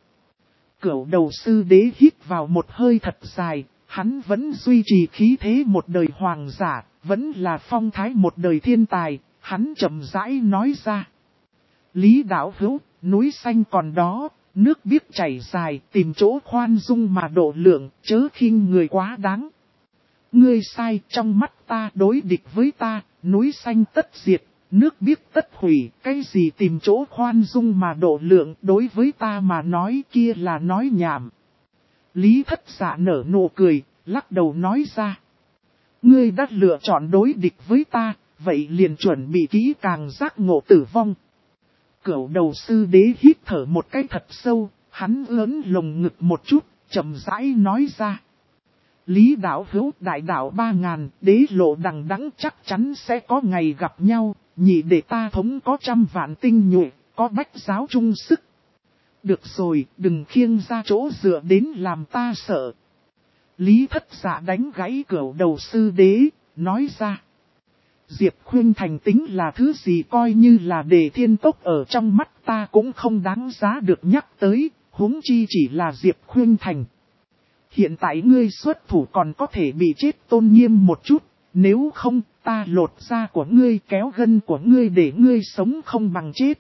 Cửu Đầu Sư Đế hít vào một hơi thật dài. Hắn vẫn duy trì khí thế một đời hoàng giả. vẫn là phong thái một đời thiên tài, hắn chậm rãi nói ra. Lý đạo hữu, núi xanh còn đó, nước biết chảy dài, tìm chỗ khoan dung mà độ lượng, chớ khinh người quá đáng. Ngươi sai, trong mắt ta đối địch với ta, núi xanh tất diệt, nước biết tất hủy, cái gì tìm chỗ khoan dung mà độ lượng, đối với ta mà nói kia là nói nhảm. Lý Thất Dạ nở nụ cười, lắc đầu nói ra. Ngươi đã lựa chọn đối địch với ta, vậy liền chuẩn bị kỹ càng giác ngộ tử vong. Cửu đầu sư đế hít thở một cái thật sâu, hắn ớn lồng ngực một chút, chậm rãi nói ra. Lý đạo hữu đại đạo 3000, đế lộ đằng đẵng chắc chắn sẽ có ngày gặp nhau, nhị để ta thống có 100 vạn tinh nhuệ, có bách giáo chung sức. Được rồi, đừng khiêng ra chỗ dựa đến làm ta sợ. Lý Thất Dạ đánh gãy cửu đầu sư đế, nói ra. Diệp Khuynh Thành tính là thứ gì coi như là đề thiên tốc ở trong mắt ta cũng không đáng giá được nhắc tới, huống chi chỉ là Diệp Khuynh Thành. Hiện tại ngươi xuất thủ còn có thể bị chết tôn nghiêm một chút, nếu không ta lột da của ngươi kéo gân của ngươi để ngươi sống không bằng chết.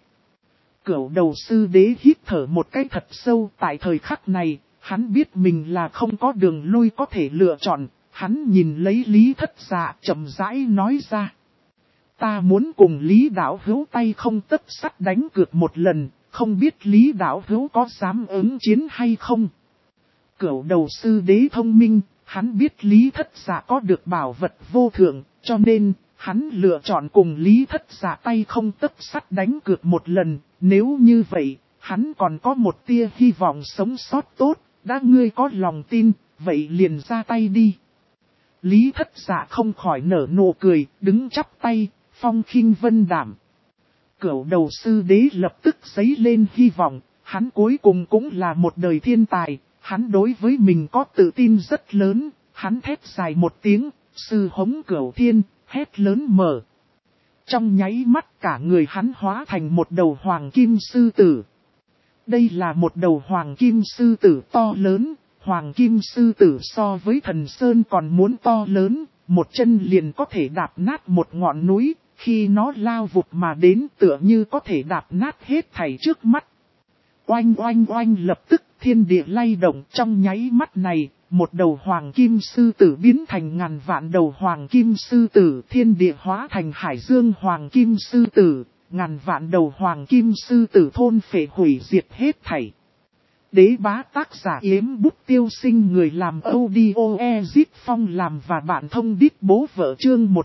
Cửu đầu sư đế hít thở một cái thật sâu, tại thời khắc này, hắn biết mình là không có đường lui có thể lựa chọn, hắn nhìn lấy Lý Thất Dạ chậm rãi nói ra. Ta muốn cùng Lý đạo hữu tay không tấc sắt đánh cược một lần, không biết Lý đạo hữu có dám ứng chiến hay không. Cửu đầu sư đế thông minh, hắn biết Lý Thất Dạ có được bảo vật vô thượng, cho nên, hắn lựa chọn cùng Lý Thất Dạ tay không tấc sắt đánh cược một lần, nếu như vậy, hắn còn có một tia hy vọng sống sót tốt, đã ngươi có lòng tin, vậy liền ra tay đi. Lý Thất Dạ không khỏi nở nụ cười, đứng chắp tay, phong khinh vân đảm. Cửu đầu sư đế lập tức giấy lên hy vọng, hắn cuối cùng cũng là một đời thiên tài, hắn đối với mình có tự tin rất lớn, hắn thét dài một tiếng, sư hống cửu thiên, hét lớn mở. Trong nháy mắt cả người hắn hóa thành một đầu hoàng kim sư tử. Đây là một đầu hoàng kim sư tử to lớn, hoàng kim sư tử so với thần sơn còn muốn to lớn, một chân liền có thể đạp nát một ngọn núi, khi nó lao vụt mà đến tựa như có thể đạp nát hết thảy trước mắt. Oanh oanh oanh lập tức thiên địa lay động trong nháy mắt này, một đầu hoàng kim sư tử biến thành ngàn vạn đầu hoàng kim sư tử, thiên địa hóa thành hải dương hoàng kim sư tử, ngàn vạn đầu hoàng kim sư tử thôn phệ hủy diệt hết thảy. Đế bá tác giả Yếm Bút Tiêu Sinh, người làm audio Ezit Phong làm và bạn thông đít bố vợ chương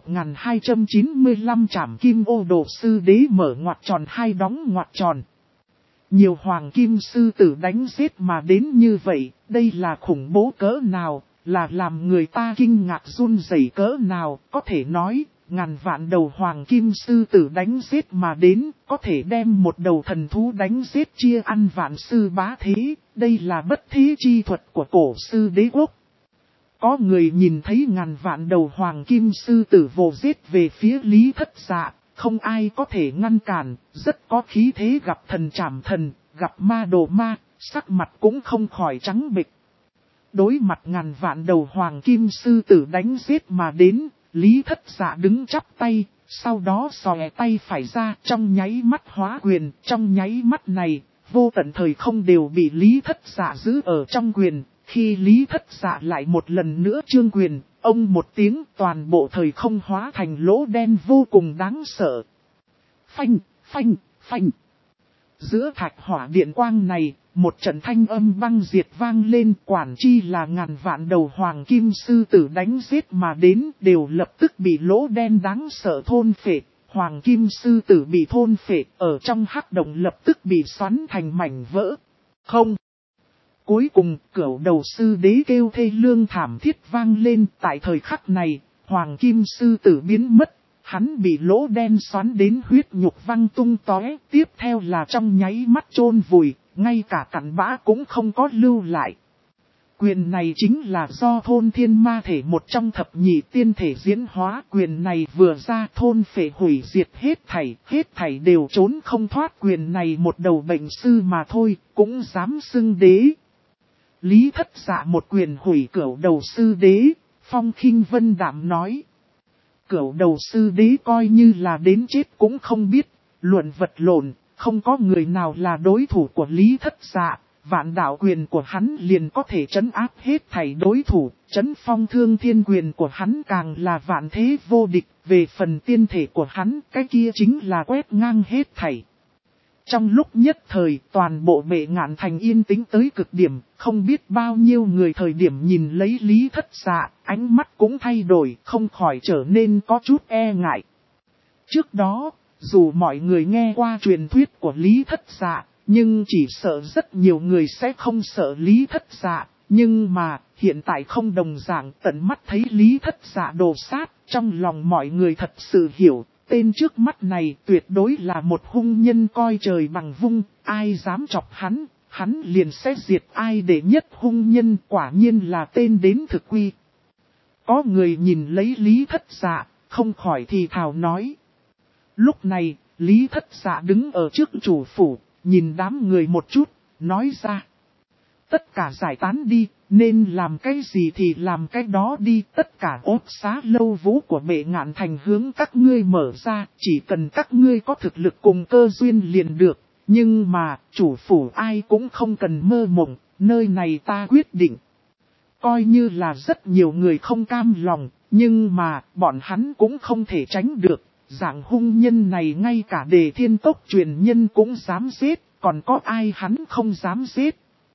1295 trảm kim ô đồ sư đế mở ngoặc tròn hai đóng ngoặc tròn. Nhiều hoàng kim sư tử đánh giết mà đến như vậy, đây là khủng bố cỡ nào, là làm người ta kinh ngạc run rẩy cỡ nào, có thể nói, ngàn vạn đầu hoàng kim sư tử đánh giết mà đến, có thể đem một đầu thần thú đánh giết chia ăn vạn sư bá thế, đây là bất thế chi thuật của cổ sư đế quốc. Có người nhìn thấy ngàn vạn đầu hoàng kim sư tử vồ giết về phía Lý Thất Dạ. Không ai có thể ngăn cản, rất có khí thế gặp thần trảm thần, gặp ma đồ ma, sắc mặt cũng không khỏi trắng bệch. Đối mặt ngàn vạn đầu hoàng kim sư tử đánh giết mà đến, Lý Thất Dạ đứng chắp tay, sau đó xòe tay phải ra trong nháy mắt hóa quyền, trong nháy mắt này, vô tận thời không đều bị Lý Thất Dạ giữ ở trong quyền, khi Lý Thất Dạ lại một lần nữa trương quyền. Ông một tiếng toàn bộ thời không hóa thành lỗ đen vô cùng đáng sợ. Phanh, phanh, phanh. Giữa thạch hỏa điện quang này, một trận thanh âm băng diệt vang lên, quản chi là ngàn vạn đầu hoàng kim sư tử đánh giết mà đến đều lập tức bị lỗ đen đáng sợ thôn phệ. Hoàng kim sư tử bị thôn phệ ở trong hắc động lập tức bị xoắn thành mảnh vỡ. Không. Cuối cùng, cửu đầu sư đế kêu thê lương thảm thiết vang lên, tại thời khắc này, hoàng kim sư tử biến mất, hắn bị lỗ đen xoắn đến huyết nhục văng tung tóe, tiếp theo là trong nháy mắt chôn vùi, ngay cả cặn bã cũng không có lưu lại. Quyền này chính là do thôn thiên ma thể một trong thập nhị tiên thể diễn hóa, quyền này vừa ra thôn phệ hủy diệt hết thảy đều trốn không thoát, quyền này một đầu bệnh sư mà thôi, cũng dám xưng đế. Lý Thất Dạ một quyền hủy cửu đầu sư đế, phong khinh vân đảm nói. Cửu đầu sư đế coi như là đến chết cũng không biết, luận vật lộn, không có người nào là đối thủ của Lý Thất Dạ, vạn đạo quyền của hắn liền có thể trấn áp hết thảy đối thủ, trấn phong thương thiên quyền của hắn càng là vạn thế vô địch, về phần tiên thể của hắn, cái kia chính là quét ngang hết thảy. Trong lúc nhất thời, toàn bộ Bệ Ngạn Thành yên tĩnh tới cực điểm, không biết bao nhiêu người thời điểm nhìn lấy Lý Thất Dạ, ánh mắt cũng thay đổi, không khỏi trở nên có chút e ngại. Trước đó, dù mọi người nghe qua truyền thuyết của Lý Thất Dạ, nhưng chỉ sợ rất nhiều người sẽ không sợ Lý Thất Dạ, nhưng mà, hiện tại không đồng dạng tận mắt thấy Lý Thất Dạ đồ sát, trong lòng mọi người thật sự hiểu. Tên trước mắt này tuyệt đối là một hung nhân coi trời bằng vung, ai dám chọc hắn liền sẽ diệt ai để nhất hung nhân, quả nhiên là tên đến thực quy. Có người nhìn lấy Lý Thất Dạ, không khỏi thì thào nói. Lúc này, Lý Thất Dạ đứng ở trước chủ phủ, nhìn đám người một chút, nói ra. Tất cả giải tán đi, nên làm cái gì thì làm cái đó đi. Tất cả ốt xá lâu vũ của Bệ Ngạn Thành hướng các ngươi mở ra, chỉ cần các ngươi có thực lực cùng cơ duyên liền được. Nhưng mà, chủ phủ ai cũng không cần mơ mộng, nơi này ta quyết định. Coi như là rất nhiều người không cam lòng, nhưng mà, bọn hắn cũng không thể tránh được. Dạng hung nhân này ngay cả Đề Thiên Tốc truyền nhân cũng dám giết, còn có ai hắn không dám giết.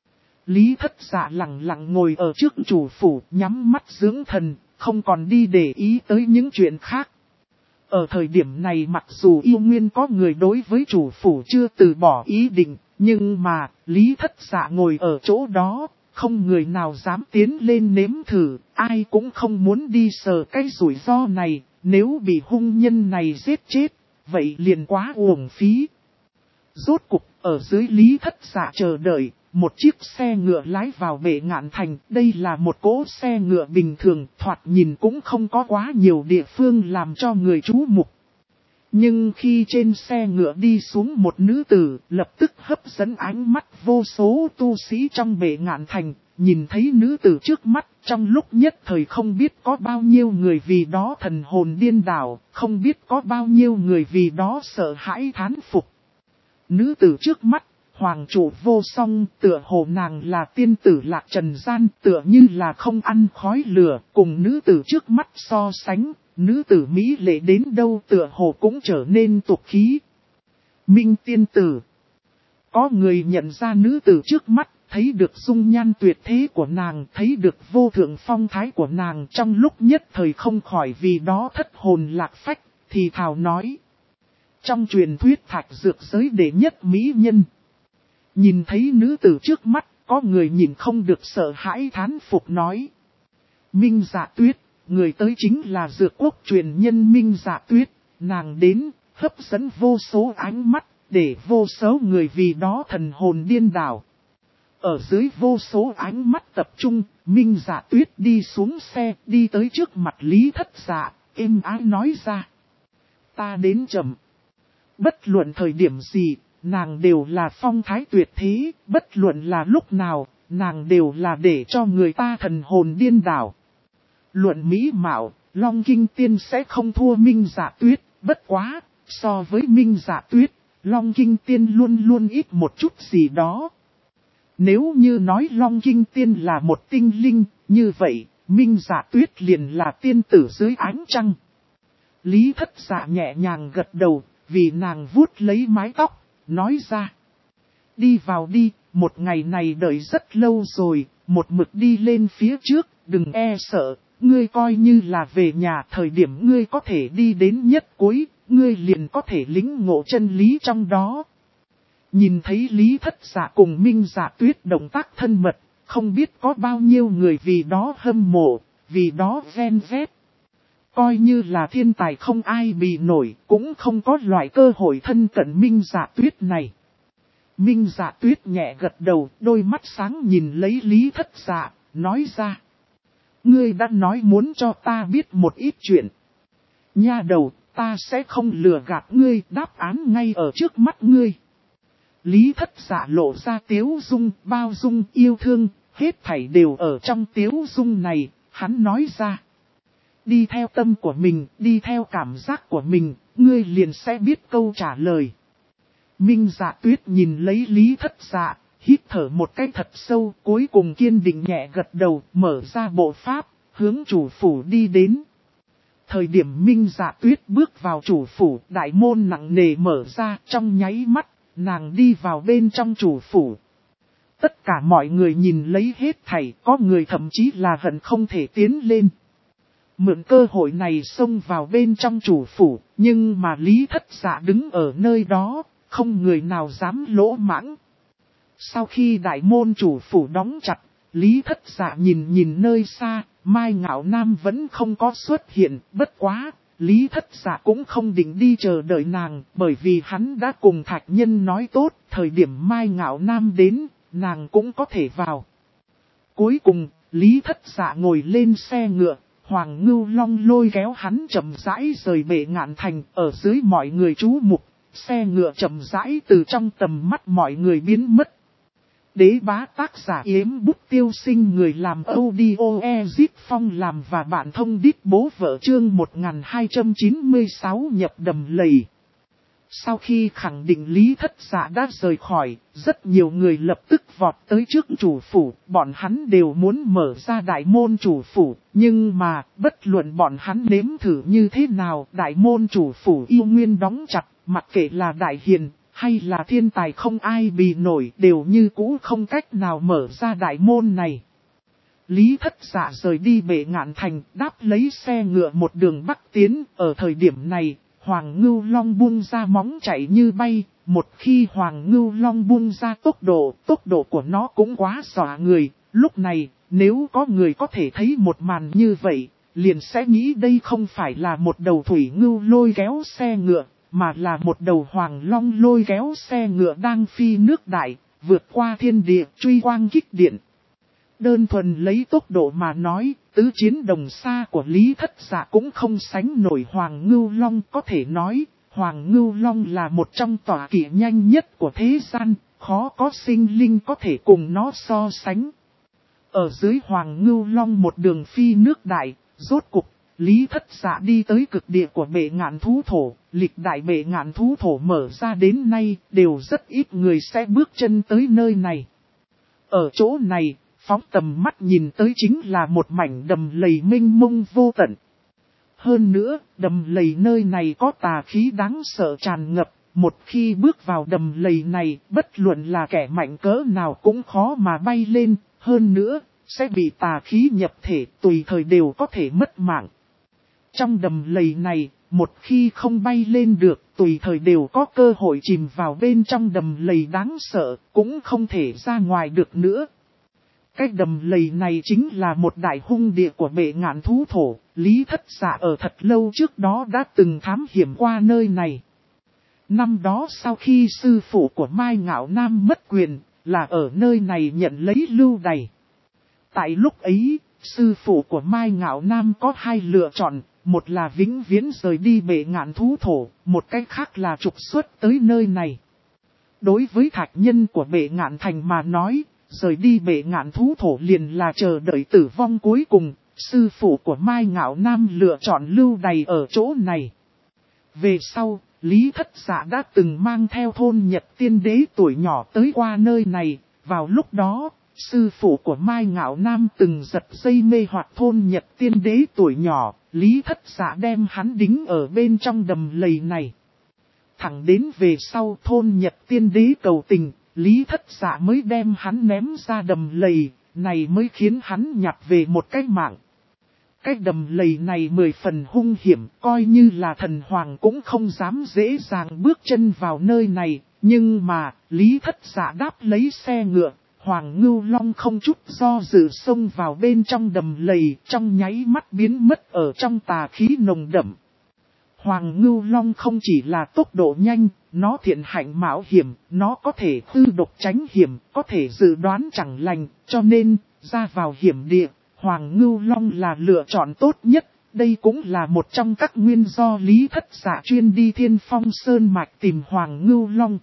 Lý Thất Dạ lặng lặng ngồi ở trước chủ phủ, nhắm mắt dưỡng thần, không còn đi để ý tới những chuyện khác. Ở thời điểm này mặc dù yêu nguyên có người đối với chủ phủ chưa từ bỏ ý định, nhưng mà, Lý Thất Dạ ngồi ở chỗ đó, không người nào dám tiến lên nếm thử, ai cũng không muốn đi sờ cái rủi ro này, nếu bị hung nhân này giết chết, vậy liền quá uổng phí. Rốt cục, ở dưới Lý Thất Dạ chờ đợi, một chiếc xe ngựa lái vào Bệ Ngạn Thành, đây là một cỗ xe ngựa bình thường, thoạt nhìn cũng không có quá nhiều địa phương làm cho người chú mục. Nhưng khi trên xe ngựa đi xuống một nữ tử, lập tức hấp dẫn ánh mắt vô số tu sĩ trong Bệ Ngạn Thành, nhìn thấy nữ tử trước mắt, trong lúc nhất thời không biết có bao nhiêu người vì đó thần hồn điên đảo, không biết có bao nhiêu người vì đó sợ hãi thán phục. Nữ tử trước mắt, hoàng chủ vô song, tựa hồ nàng là tiên tử lạc trần gian, tựa như là không ăn khói lửa, cùng nữ tử trước mắt so sánh, nữ tử mỹ lệ đến đâu tựa hồ cũng trở nên tục khí. Minh tiên tử. Có người nhận ra nữ tử trước mắt, thấy được dung nhan tuyệt thế của nàng, thấy được vô thượng phong thái của nàng, trong lúc nhất thời không khỏi vì đó thất hồn lạc phách, thì thào nói. Trong truyền thuyết thạch dược giới đệ nhất mỹ nhân. Nhìn thấy nữ tử trước mắt, có người nhìn không được sợ hãi thán phục nói. Minh Dạ Tuyết, người tới chính là dược quốc truyền nhân Minh Dạ Tuyết, nàng đến, hấp dẫn vô số ánh mắt, để vô số người vì đó thần hồn điên đảo. Ở dưới vô số ánh mắt tập trung, Minh Dạ Tuyết đi xuống xe, đi tới trước mặt Lý Thất Dạ, êm ái nói ra. Ta đến chậm. Bất luận thời điểm gì, nàng đều là phong thái tuyệt thế, bất luận là lúc nào, nàng đều là để cho người ta thần hồn điên đảo. Luận mỹ mạo, Long Kinh Tiên sẽ không thua Minh Dạ Tuyết, bất quá, so với Minh Dạ Tuyết, Long Kinh Tiên luôn luôn ít một chút gì đó. Nếu như nói Long Kinh Tiên là một tinh linh, như vậy, Minh Dạ Tuyết liền là tiên tử dưới ánh trăng. Lý Thất Dạ nhẹ nhàng gật đầu, vì nàng vuốt lấy mái tóc, nói ra. Đi vào đi, một ngày này đợi rất lâu rồi, một mực đi lên phía trước, đừng e sợ, ngươi coi như là về nhà thời điểm ngươi có thể đi đến nhất cuối, ngươi liền có thể lĩnh ngộ chân lý trong đó. Nhìn thấy Lý Thất Dạ cùng Minh Dạ Tuyết động tác thân mật, không biết có bao nhiêu người vì đó hâm mộ, vì đó ghen ghét. Coi như là thiên tài không ai bị nổi, cũng không có loại cơ hội thân cận Minh Dạ Tuyết này. Minh Dạ Tuyết nhẹ gật đầu, đôi mắt sáng nhìn lấy Lý Thất Dạ, nói ra. Ngươi đã nói muốn cho ta biết một ít chuyện. Nha đầu, ta sẽ không lừa gạt ngươi, đáp án ngay ở trước mắt ngươi. Lý Thất Dạ lộ ra tiếu dung, bao dung, yêu thương, hết thảy đều ở trong tiếu dung này, hắn nói ra. Đi theo tâm của mình, đi theo cảm giác của mình, ngươi liền sẽ biết câu trả lời. Minh Dạ Tuyết nhìn lấy Lý Thất Dạ, hít thở một cái thật sâu, cuối cùng kiên định nhẹ gật đầu, mở ra bộ pháp, hướng chủ phủ đi đến. Thời điểm Minh Dạ Tuyết bước vào chủ phủ, đại môn nặng nề mở ra, trong nháy mắt, nàng đi vào bên trong chủ phủ. Tất cả mọi người nhìn lấy hết thảy, có người thậm chí là hận không thể tiến lên. Mượn cơ hội này xông vào bên trong chủ phủ, nhưng mà Lý Thất Dạ đứng ở nơi đó, không người nào dám lỗ mãng. Sau khi đại môn chủ phủ đóng chặt, Lý Thất Dạ nhìn nơi xa, Mai Ngạo Nam vẫn không có xuất hiện, bất quá, Lý Thất Dạ cũng không định đi chờ đợi nàng, bởi vì hắn đã cùng Thạch Nhân nói tốt, thời điểm Mai Ngạo Nam đến, nàng cũng có thể vào. Cuối cùng, Lý Thất Dạ ngồi lên xe ngựa, Hoàng Ngưu Long lôi kéo hắn chậm rãi rời Bệ Ngạn Thành, ở dưới mọi người chú mục, xe ngựa chậm rãi từ trong tầm mắt mọi người biến mất. Đế bá tác giả Yếm Bút Tiêu Sinh, người làm audio Ezip Phong làm và bạn thông đít bố vợ chương 1296 nhập đầm lầy. Sau khi khẳng định Lý Thất Dạ đã rời khỏi, rất nhiều người lập tức vọt tới trước chủ phủ, bọn hắn đều muốn mở ra đại môn chủ phủ, nhưng mà, bất luận bọn hắn nếm thử như thế nào, đại môn chủ phủ yêu nguyên đóng chặt, mặc kệ là đại hiền, hay là thiên tài không ai bì nổi, đều như cũ không cách nào mở ra đại môn này. Lý Thất Dạ rời đi Bệ Ngạn Thành, đáp lấy xe ngựa một đường bắc tiến, ở thời điểm này, Hoàng Ngưu Long buông ra móng chạy như bay, một khi Hoàng Ngưu Long buông ra tốc độ của nó cũng quá dọa người, lúc này, nếu có người có thể thấy một màn như vậy, liền sẽ nghĩ đây không phải là một đầu thủy ngưu lôi kéo xe ngựa, mà là một đầu Hoàng Long lôi kéo xe ngựa đang phi nước đại, vượt qua thiên địa, truy quang kích điện. Đơn thuần lấy tốc độ mà nói, tứ chiến đồng xa của Lý Thất Dạ cũng không sánh nổi Hoàng Ngưu Long. Có thể nói, Hoàng Ngưu Long là một trong tọa kỵ nhanh nhất của thế gian, khó có sinh linh có thể cùng nó so sánh. Ở dưới Hoàng Ngưu Long một đường phi nước đại, rốt cục, Lý Thất Dạ đi tới cực địa của Bệ Ngạn Thú Thổ. Lịch đại Bệ Ngạn Thú Thổ mở ra đến nay, đều rất ít người sẽ bước chân tới nơi này. Ở chỗ này, phóng tầm mắt nhìn tới chính là một mảnh đầm lầy mênh mông vô tận. Hơn nữa, đầm lầy nơi này có tà khí đáng sợ tràn ngập, một khi bước vào đầm lầy này, bất luận là kẻ mạnh cỡ nào cũng khó mà bay lên, hơn nữa, sẽ bị tà khí nhập thể, tùy thời đều có thể mất mạng. Trong đầm lầy này, một khi không bay lên được, tùy thời đều có cơ hội chìm vào bên trong đầm lầy đáng sợ, cũng không thể ra ngoài được nữa. Cái đầm lầy này chính là một đại hung địa của Bệ Ngạn Thú Thổ, Lý Thất Dạ ở thật lâu trước đó đã từng thám hiểm qua nơi này. Năm đó sau khi sư phụ của Mai Ngạo Nam mất quyền, là ở nơi này nhận lấy lưu đày. Tại lúc ấy, sư phụ của Mai Ngạo Nam có hai lựa chọn, một là vĩnh viễn rời đi Bệ Ngạn Thú Thổ, một cách khác là trục xuất tới nơi này. Đối với thạch nhân của Bệ Ngạn Thành mà nói, rời đi Bệ Ngạn Thú Thổ liền là chờ đợi tử vong cuối cùng, sư phụ của Mai Ngạo Nam lựa chọn lưu đày ở chỗ này. Về sau, Lý Thất Dạ đã từng mang theo thôn Nhật Tiên Đế tuổi nhỏ tới qua nơi này, vào lúc đó, sư phụ của Mai Ngạo Nam từng giật dây mê hoặc thôn Nhật Tiên Đế tuổi nhỏ, Lý Thất Dạ đem hắn đính ở bên trong đầm lầy này. Thẳng đến về sau thôn Nhật Tiên Đế cầu tình, Lý Thất Dạ mới đem hắn ném ra đầm lầy, này mới khiến hắn nhặt về một cái mạng. Cái đầm lầy này 10 phần hung hiểm, coi như là thần hoàng cũng không dám dễ dàng bước chân vào nơi này, nhưng mà, Lý Thất Dạ đáp lấy xe ngựa, Hoàng Ngưu Long không chút do dự xông vào bên trong đầm lầy, trong nháy mắt biến mất ở trong tà khí nồng đậm. Hoàng Ngưu Long không chỉ là tốc độ nhanh, nó thiện hạnh mạo hiểm, nó có thể tư độc tránh hiểm, có thể dự đoán chẳng lành, cho nên, ra vào hiểm địa, Hoàng Ngưu Long là lựa chọn tốt nhất. Đây cũng là một trong các nguyên do Lý Thất Dạ chuyên đi Thiên Phong Sơn Mạch tìm Hoàng Ngưu Long.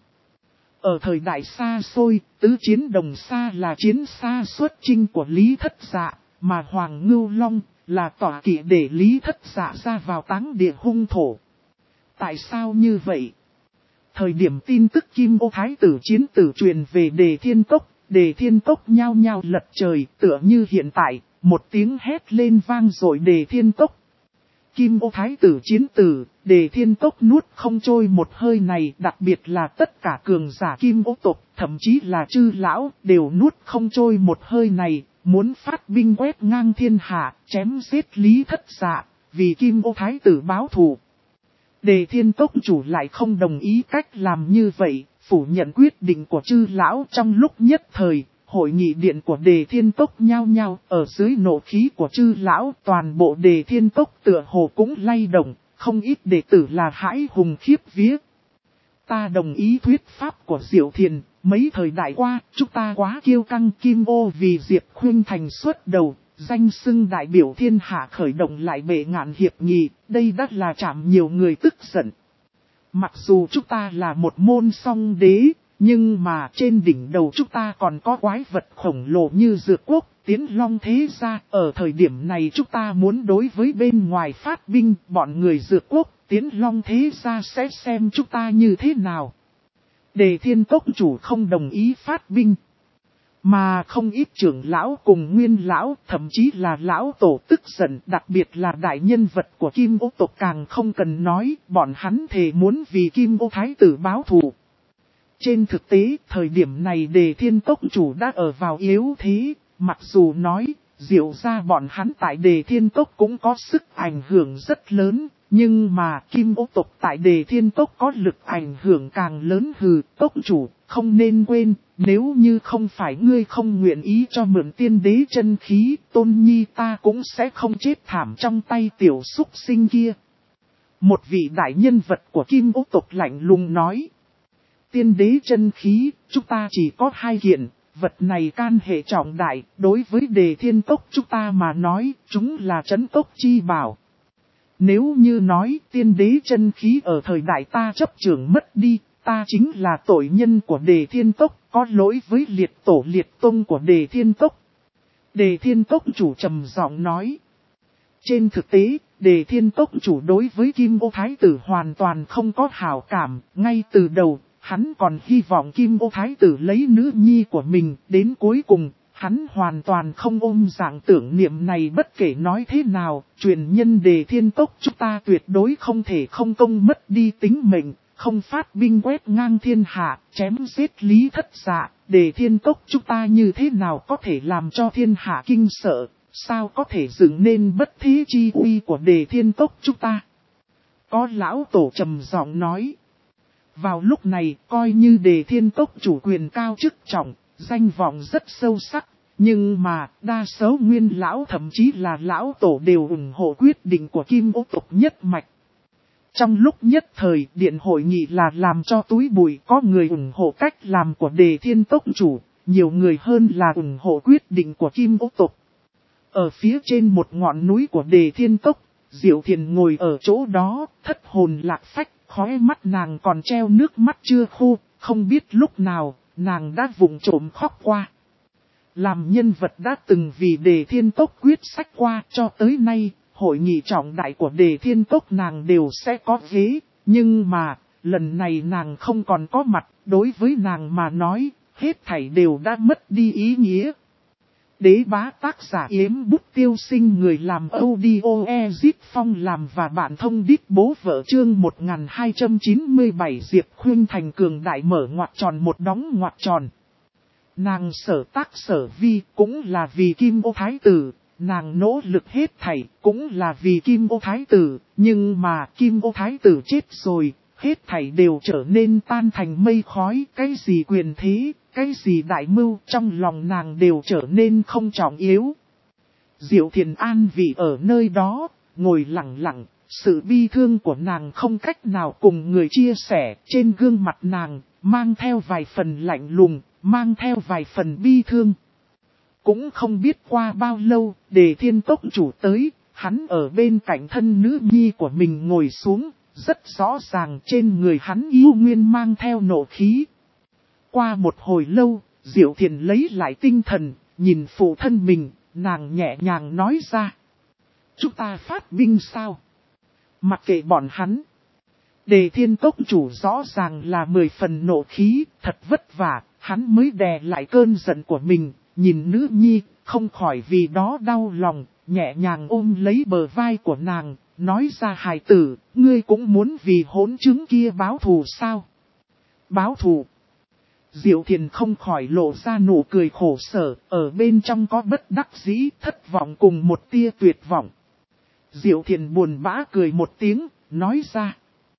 Ở thời đại xa xôi, tứ chiến đồng xa là chiến xa xuất chinh của Lý Thất Dạ, mà Hoàng Ngưu Long là tỏa kỵ để Lý Thất Dạ ra vào táng địa hung thổ. Tại sao như vậy? Thời điểm tin tức Kim Ô Thái tử chiến tử truyền về Đề Thiên Cốc, Đề Thiên Cốc nhao nhao lật trời, tựa như hiện tại, một tiếng hét lên vang dội Đề Thiên Cốc. Kim Ô Thái tử chiến tử, Đề Thiên Cốc nuốt không trôi một hơi này, đặc biệt là tất cả cường giả Kim Ô tộc, thậm chí là chư lão, đều nuốt không trôi một hơi này, muốn phát binh quét ngang thiên hạ, chém giết Lý Thất Dạ, vì Kim Ô Thái tử báo thù. Đề Thiên Cốc chủ lại không đồng ý cách làm như vậy, phủ nhận quyết định của chư lão. Trong lúc nhất thời, hội nghị điện của Đề Thiên Cốc nhao nhao, ở dưới nộ khí của chư lão, toàn bộ Đề Thiên Cốc tựa hồ cũng lay động, không ít đệ tử là hãi hùng khiếp vía. Ta đồng ý thuyết pháp của Diệu Thiền, mấy thời đại qua, chúng ta quá kiêu căng. Kim Ô vì Diệp Khuynh Thành xuất đầu, danh xưng đại biểu thiên hạ khởi động lại bệ ngạn hiệp nghị, đây đã là chạm nhiều người tức giận. Mặc dù chúng ta là một môn song đế, nhưng mà trên đỉnh đầu chúng ta còn có quái vật khổng lồ như Dược Quốc, Tiến Long thế gia. Ở thời điểm này chúng ta muốn đối với bên ngoài phát binh, bọn người Dược Quốc, Tiến Long thế gia sẽ xem chúng ta như thế nào. Đề Thiên Cốc chủ không đồng ý phát binh. Mà không ít trưởng lão cùng nguyên lão, thậm chí là lão tổ tức giận, đặc biệt là đại nhân vật của Kim Ô tộc càng không cần nói, bọn hắn thề muốn vì Kim Ô Thái tử báo thù. Trên thực tế, thời điểm này Đề Thiên Cốc chủ đã ở vào yếu thế, mặc dù nói, Diệu ra bọn hắn tại Đề Thiên Cốc cũng có sức ảnh hưởng rất lớn, nhưng mà Kim Ô tộc tại Đề Thiên Cốc có lực ảnh hưởng càng lớn. Hừ, cốc chủ, không nên quên, nếu như không phải ngươi không nguyện ý cho mượn tiên đế chân khí, Tôn Nhi ta cũng sẽ không chết thảm trong tay tiểu súc sinh kia. Một vị đại nhân vật của Kim Ô tộc lạnh lùng nói. Tiên đế chân khí, chúng ta chỉ có 2 kiện, vật này can hệ trọng đại, đối với Đề Thiên Cốc chúng ta mà nói, chúng là trấn cốc chi bảo. Nếu như nói tiên đế chân khí ở thời đại ta chấp trưởng mất đi, ta chính là tội nhân của Đề Thiên Cốc, có lỗi với liệt tổ liệt tông của Đề Thiên Cốc. Đề Thiên Cốc chủ trầm giọng nói. Trên thực tế, Đề Thiên Cốc chủ đối với Kim Ô Thái tử hoàn toàn không có hảo cảm, ngay từ đầu, hắn còn hy vọng Kim Ô Thái tử lấy nữ nhi của mình, đến cuối cùng, hắn hoàn toàn không ôm dạng tưởng niệm này. Bất kể nói thế nào, truyền nhân Đề Thiên Cốc chúng ta tuyệt đối không thể không công mất đi tính mệnh, không phát binh quét ngang thiên hạ, chém giết Lý Thất Dạ. Đề Thiên Cốc chúng ta như thế nào có thể làm cho thiên hạ kinh sợ, sao có thể dựng nên bất thế chi uy của Đề Thiên Cốc chúng ta. Có lão tổ trầm giọng nói. Vào lúc này, coi như Đề Thiên Cốc chủ quyền cao chức trọng, danh vọng rất sâu sắc, nhưng mà đa số nguyên lão thậm chí là lão tổ đều ủng hộ quyết định của Kim Ô tộc nhất mạch. Trong lúc nhất thời, điện hội nghị là làm cho túi bụi, có người ủng hộ cách làm của Đề Thiên Cốc chủ, nhiều người hơn là ủng hộ quyết định của Kim Ô tộc. Ở phía trên một ngọn núi của Đề Thiên Cốc, Diệu Thiền ngồi ở chỗ đó, thất hồn lạc phách, khóe mắt nàng còn treo nước mắt chưa khô, không biết lúc nào, nàng đã vụng trộm khóc qua. Làm nhân vật đã từng vì Đề Thiên Cốc quyết sách qua cho tới nay, hội nghị trọng đại của Đề Thiên Cốc nàng đều sẽ có ghế, nhưng mà, lần này nàng không còn có mặt, đối với nàng mà nói, hết thảy đều đã mất đi ý nghĩa. Đế bá tác giả Yếm Bút Tiêu Sinh, người làm audio Ezit Phong làm và bạn thông đít bố vợ. Chương 1297 Diệp Khuynh Thành cường đại mở ngoặc tròn một đóng ngoặc tròn. Nàng sở tác sở vi cũng là vì Kim Ô Thái tử, nàng nỗ lực hết thảy cũng là vì Kim Ô Thái tử, nhưng mà Kim Ô Thái tử chết rồi, hết thảy đều trở nên tan thành mây khói. Cái gì quyền thế, cái gì đại mưu, trong lòng nàng đều trở nên không trọng yếu. Diệu Thiền an vị ở nơi đó, ngồi lặng lặng, sự bi thương của nàng không cách nào cùng người chia sẻ. Trên gương mặt nàng, mang theo vài phần lạnh lùng, mang theo vài phần bi thương. Cũng không biết qua bao lâu, Đề Thiên Cốc chủ tới, hắn ở bên cạnh thân nữ nhi của mình ngồi xuống, rất rõ ràng trên người hắn yêu nguyên mang theo nộ khí. Qua một hồi lâu, Diệu Thiền lấy lại tinh thần, nhìn phụ thân mình, nàng nhẹ nhàng nói ra. Chúng ta phát binh sao? Mặc kệ bọn hắn. Đề Thiên Cốc chủ rõ ràng là 10 phần nộ khí, thật vất vả, hắn mới đè lại cơn giận của mình, nhìn nữ nhi, không khỏi vì đó đau lòng, nhẹ nhàng ôm lấy bờ vai của nàng, nói ra hài tử, ngươi cũng muốn vì hỗn chứng kia báo thù sao? Báo thù. Diệu Thiền không khỏi lộ ra nụ cười khổ sở, ở bên trong có bất đắc dĩ, thất vọng cùng một tia tuyệt vọng. Diệu Thiền buồn bã cười một tiếng, nói ra.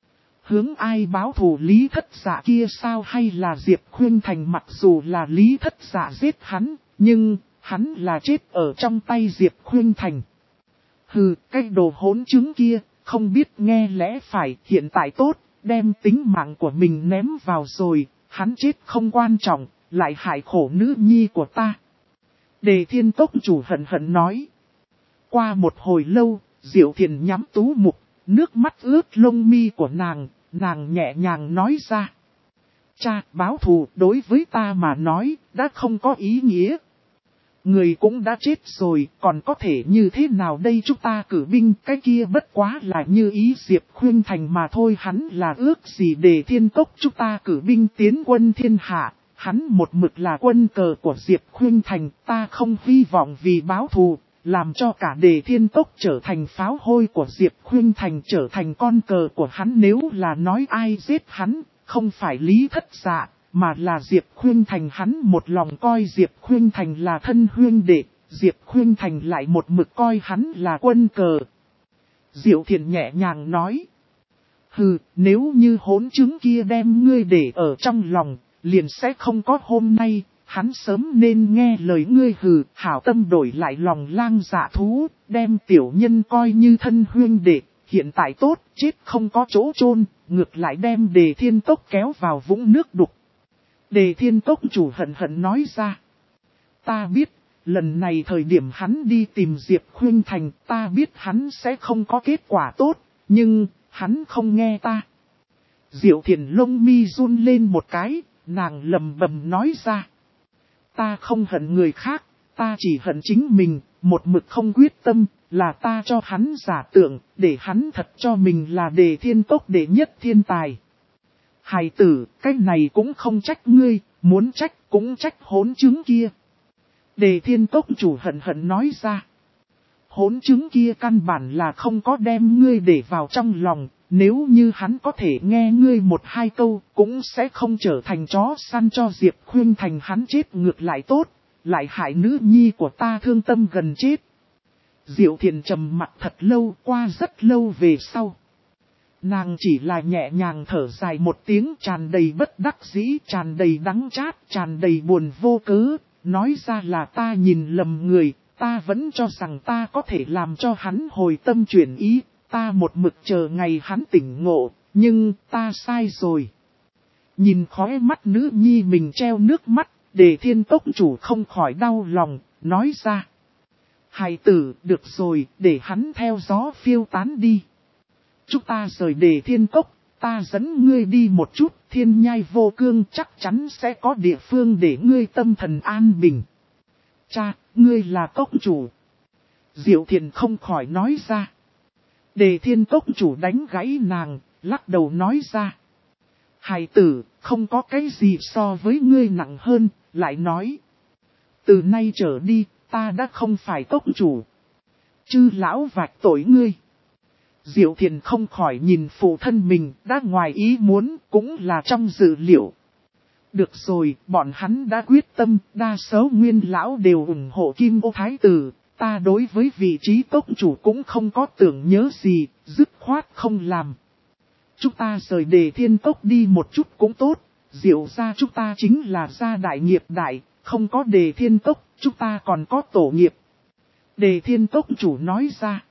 Hướng ai báo thù Lý Thất Dạ kia sao, hay là Diệp Khuynh Thành? Mặc dù là Lý Thất Dạ giết hắn, nhưng hắn là chết ở trong tay Diệp Khuynh Thành. Hừ, cái đồ hỗn chứng kia, không biết nghe lẽ phải, hiện tại tốt, đem tính mạng của mình ném vào rồi, hắn chết không quan trọng, lại hại khổ nữ nhi của ta. Đề Thiên Cốc chủ hận hận nói. Qua một hồi lâu, Diệu Thiền nhắm tú mục, nước mắt ướt lông mi của nàng nhẹ nhàng nói ra. Cha, báo thù đối với ta mà nói, đã không có ý nghĩa. Người cũng đã chết rồi, còn có thể như thế nào đây? Chúng ta cử binh, cái kia bất quá là như ý Diệp Khuynh Thành mà thôi. Hắn là ước gì Đề Thiên Cốc chúng ta cử binh tiến quân thiên hạ. Hắn một mực là quân cờ của Diệp Khuynh Thành, ta không hy vọng vì báo thù, làm cho cả Đề Thiên Cốc trở thành pháo hôi của Diệp Khuynh Thành, trở thành con cờ của hắn. Nếu là nói ai giết hắn, không phải Lý Thất Dạ, mà là Diệp Khuynh Thành. Hắn một lòng coi Diệp Khuynh Thành là thân huynh đệ, Diệp Khuynh Thành lại một mực coi hắn là quân cờ. Diệu Thiền nhẹ nhàng nói. Hừ, nếu như hỗn chứng kia đem ngươi để ở trong lòng, liền sẽ không có hôm nay. Hắn sớm nên nghe lời ngươi. Hừ, hảo tâm đổi lại lòng lang dạ thú, đem tiểu nhân coi như thân huynh đệ. Hiện tại tốt, chết không có chỗ chôn, ngược lại đem Đề Thiên Cốc kéo vào vũng nước đục. Đề Thiên Cốc chủ hận hận nói ra. Ta biết, lần này thời điểm hắn đi tìm Diệp Khuynh Thành, ta biết hắn sẽ không có kết quả tốt, nhưng hắn không nghe ta. Diệu Thiền lông mi run lên một cái, nàng lầm bầm nói ra. Ta không hận người khác, ta chỉ hận chính mình, một mực không quyết tâm, là ta cho hắn giả tưởng, để hắn thật cho mình là Đề Thiên Cốc đệ nhất thiên tài. Hài tử, cái này cũng không trách ngươi, muốn trách cũng trách hỗn chứng kia. Đề Thiên Cốc chủ hận hận nói ra. Hỗn chứng kia căn bản là không có đem ngươi để vào trong lòng, nếu như hắn có thể nghe ngươi một hai câu, cũng sẽ không trở thành chó săn cho Diệp Khuynh Thành. Hắn chết ngược lại tốt, lại hại nữ nhi của ta thương tâm gần chết. Diệu Thiền trầm mặt thật lâu, qua rất lâu về sau. Nàng chỉ là nhẹ nhàng thở dài một tiếng, tràn đầy bất đắc dĩ, tràn đầy đắng chát, tràn đầy buồn vô cớ, nói ra là ta nhìn lầm người, ta vẫn cho rằng ta có thể làm cho hắn hồi tâm chuyển ý, ta một mực chờ ngày hắn tỉnh ngộ, nhưng ta sai rồi. Nhìn khóe mắt nữ nhi mình treo nước mắt, Đề Thiên Cốc chủ không khỏi đau lòng, nói ra. Hài tử, được rồi, để hắn theo gió phiêu tán đi. Chúng ta rời Đề Thiên Cốc, ta dẫn ngươi đi một chút, Thiên Nhai Vô Cương chắc chắn sẽ có địa phương để ngươi tâm thần an bình. Cha, ngươi là cốc chủ. Diệu Thiền không khỏi nói ra. Đề Thiên Cốc chủ đánh gãy nàng, lắc đầu nói ra. Hài tử, không có cái gì so với ngươi nặng hơn, lại nói. Từ nay trở đi, ta đã không phải cốc chủ. Chư lão vạch tội ngươi. Diệu Thiền không khỏi nhìn phụ thân mình, đã ngoài ý muốn, cũng là trong dự liệu. Được rồi, bọn hắn đã quyết tâm, đa số nguyên lão đều ủng hộ Kim Ô Thái Tử, ta đối với vị trí cốc chủ cũng không có tưởng nhớ gì, dứt khoát không làm. Chúng ta rời Đề Thiên Cốc đi một chút cũng tốt, Diệu gia chúng ta chính là gia đại nghiệp đại, không có Đề Thiên Cốc, chúng ta còn có tổ nghiệp. Đề Thiên Cốc chủ nói ra.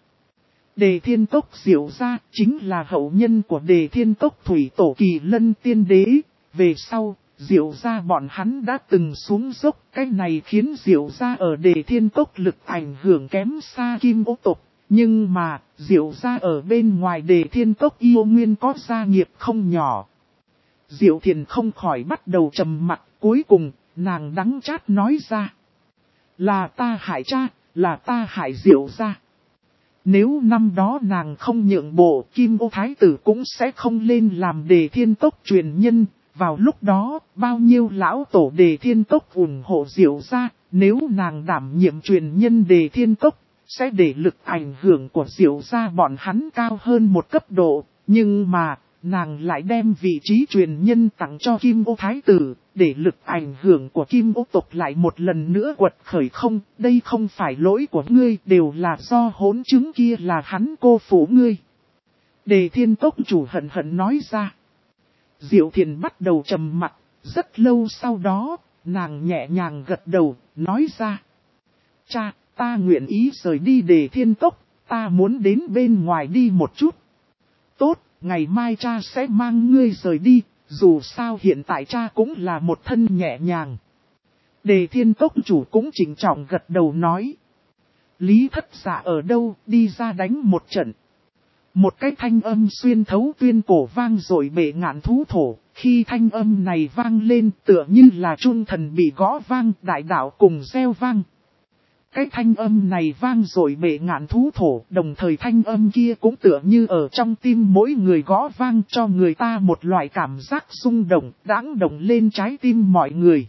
Đề Thiên Cốc Diệu gia chính là hậu nhân của Đề Thiên Cốc Thủy Tổ Kỳ Lân Tiên Đế, về sau, Diệu gia bọn hắn đã từng xuống dốc, cái này khiến Diệu gia ở Đề Thiên Cốc lực ảnh hưởng kém xa Kim Ô tộc, nhưng mà, Diệu gia ở bên ngoài Đề Thiên Cốc yêu nguyên có gia nghiệp không nhỏ. Diệu Thiền không khỏi bắt đầu trầm mặc, cuối cùng, nàng đắng chát nói ra. Là ta hại cha, là ta hại Diệu gia. Nếu năm đó nàng không nhượng bộ, Kim Ô Thái tử cũng sẽ không lên làm Đề Thiên Cốc truyền nhân. Vào lúc đó, bao nhiêu lão tổ Đề Thiên Cốc ủng hộ Diệu gia, nếu nàng đảm nhiệm truyền nhân Đề Thiên Cốc, sẽ để lực ảnh hưởng của Diệu gia bọn hắn cao hơn một cấp độ. Nhưng mà, nàng lại đem vị trí truyền nhân tặng cho Kim Ô Thái tử, để lực ảnh hưởng của Kim Ô tộc lại một lần nữa quật khởi không. Đây không phải lỗi của ngươi, đều là do hỗn chứng kia là hắn cô phụ ngươi. Đề Thiên Cốc chủ hận hận nói ra. Diệu Thiền bắt đầu trầm mặt, rất lâu sau đó, nàng nhẹ nhàng gật đầu, nói ra. Cha, ta nguyện ý rời đi Đề Thiên Cốc, ta muốn đến bên ngoài đi một chút. Tốt, ngày mai cha sẽ mang ngươi rời đi, dù sao hiện tại cha cũng là một thân nhẹ nhàng. Đề Thiên Cốc chủ cũng chỉnh trọng gật đầu nói. Lý Thất Dạ ở đâu, đi ra đánh một trận. Một cái thanh âm xuyên thấu tuyên cổ vang rồi bệ ngạn thú thổ, khi thanh âm này vang lên tựa như là chuông thần bị gõ vang, đại đạo cùng reo vang. Cái thanh âm này vang rồi bệ ngạn thú thổ, đồng thời thanh âm kia cũng tựa như ở trong tim mỗi người gõ vang cho người ta một loại cảm giác rung động, đãng động lên trái tim mọi người.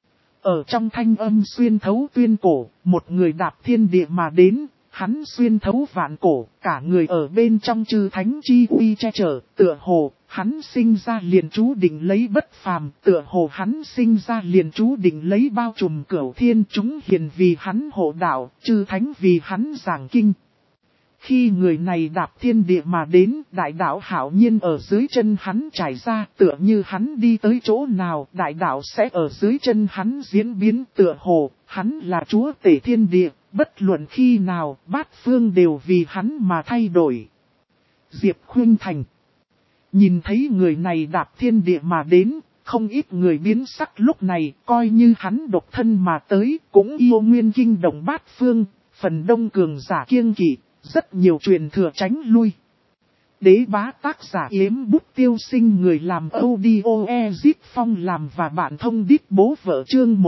Ở trong thanh âm xuyên thấu tuyên cổ, một người đạp thiên địa mà đến. Hắn xuyên thấu vạn cổ, cả người ở bên trong chư thánh chi uy che chở, tựa hồ, hắn sinh ra liền chú định lấy bất phàm, tựa hồ hắn sinh ra liền chú định lấy bao trùm cửu thiên chúng hiền vì hắn hộ đạo, chư thánh vì hắn giảng kinh. Khi người này đạp thiên địa mà đến, đại đạo hạo nhiên ở dưới chân hắn trải ra, tựa như hắn đi tới chỗ nào, đại đạo sẽ ở dưới chân hắn diễn biến, tựa hồ, hắn là chúa tể thiên địa. Bất luận khi nào, bát phương đều vì hắn mà thay đổi. Diệp Khuynh Thành. Nhìn thấy người này đạp thiên địa mà đến, không ít người biến sắc lúc này, coi như hắn độc thân mà tới, cũng yêu nguyên kinh động bát phương, phần đông cường giả kiêng kỵ, rất nhiều truyền thừa tránh lui. Đế bá tác giả Yếm Bút Tiêu Sinh, người làm audio Ezit Phong làm và bạn thông đít bố vợ chương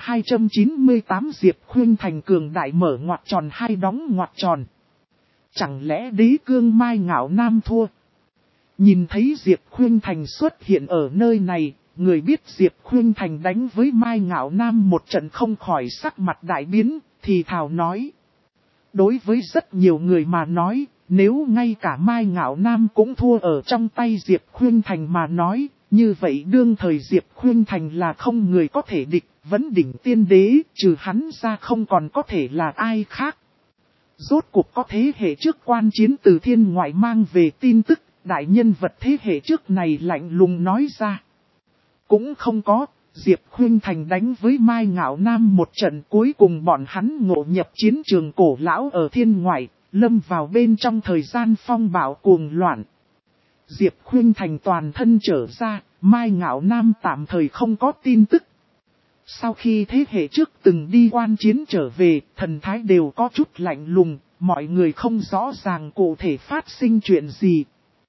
1298 Diệp Khuynh Thành cường đại mở ngoặc tròn hai đóng ngoặc tròn. Chẳng lẽ đế cương Mai Ngạo Nam thua? Nhìn thấy Diệp Khuynh Thành xuất hiện ở nơi này, người biết Diệp Khuynh Thành đánh với Mai Ngạo Nam một trận không khỏi sắc mặt đại biến, thì thào nói. Đối với rất nhiều người mà nói, nếu ngay cả Mai Ngạo Nam cũng thua ở trong tay Diệp Khuynh Thành mà nói, như vậy đương thời Diệp Khuynh Thành là không người có thể địch, vấn đỉnh tiên đế, trừ hắn ra không còn có thể là ai khác. Rốt cuộc có thế hệ trước quan chiến từ thiên ngoại mang về tin tức, đại nhân vật thế hệ trước này lạnh lùng nói ra. Cũng không có, Diệp Khuynh Thành đánh với Mai Ngạo Nam một trận cuối cùng bọn hắn ngộ nhập chiến trường cổ lão ở thiên ngoại. Lâm vào bên trong thời gian phong bạo cuồng loạn. Diệp Khuynh Thành toàn thân trở ra, Mai Ngạo Nam tạm thời không có tin tức. Sau khi thế hệ trước từng đi quan chiến trở về, thần thái đều có chút lạnh lùng, mọi người không rõ ràng cụ thể phát sinh chuyện gì.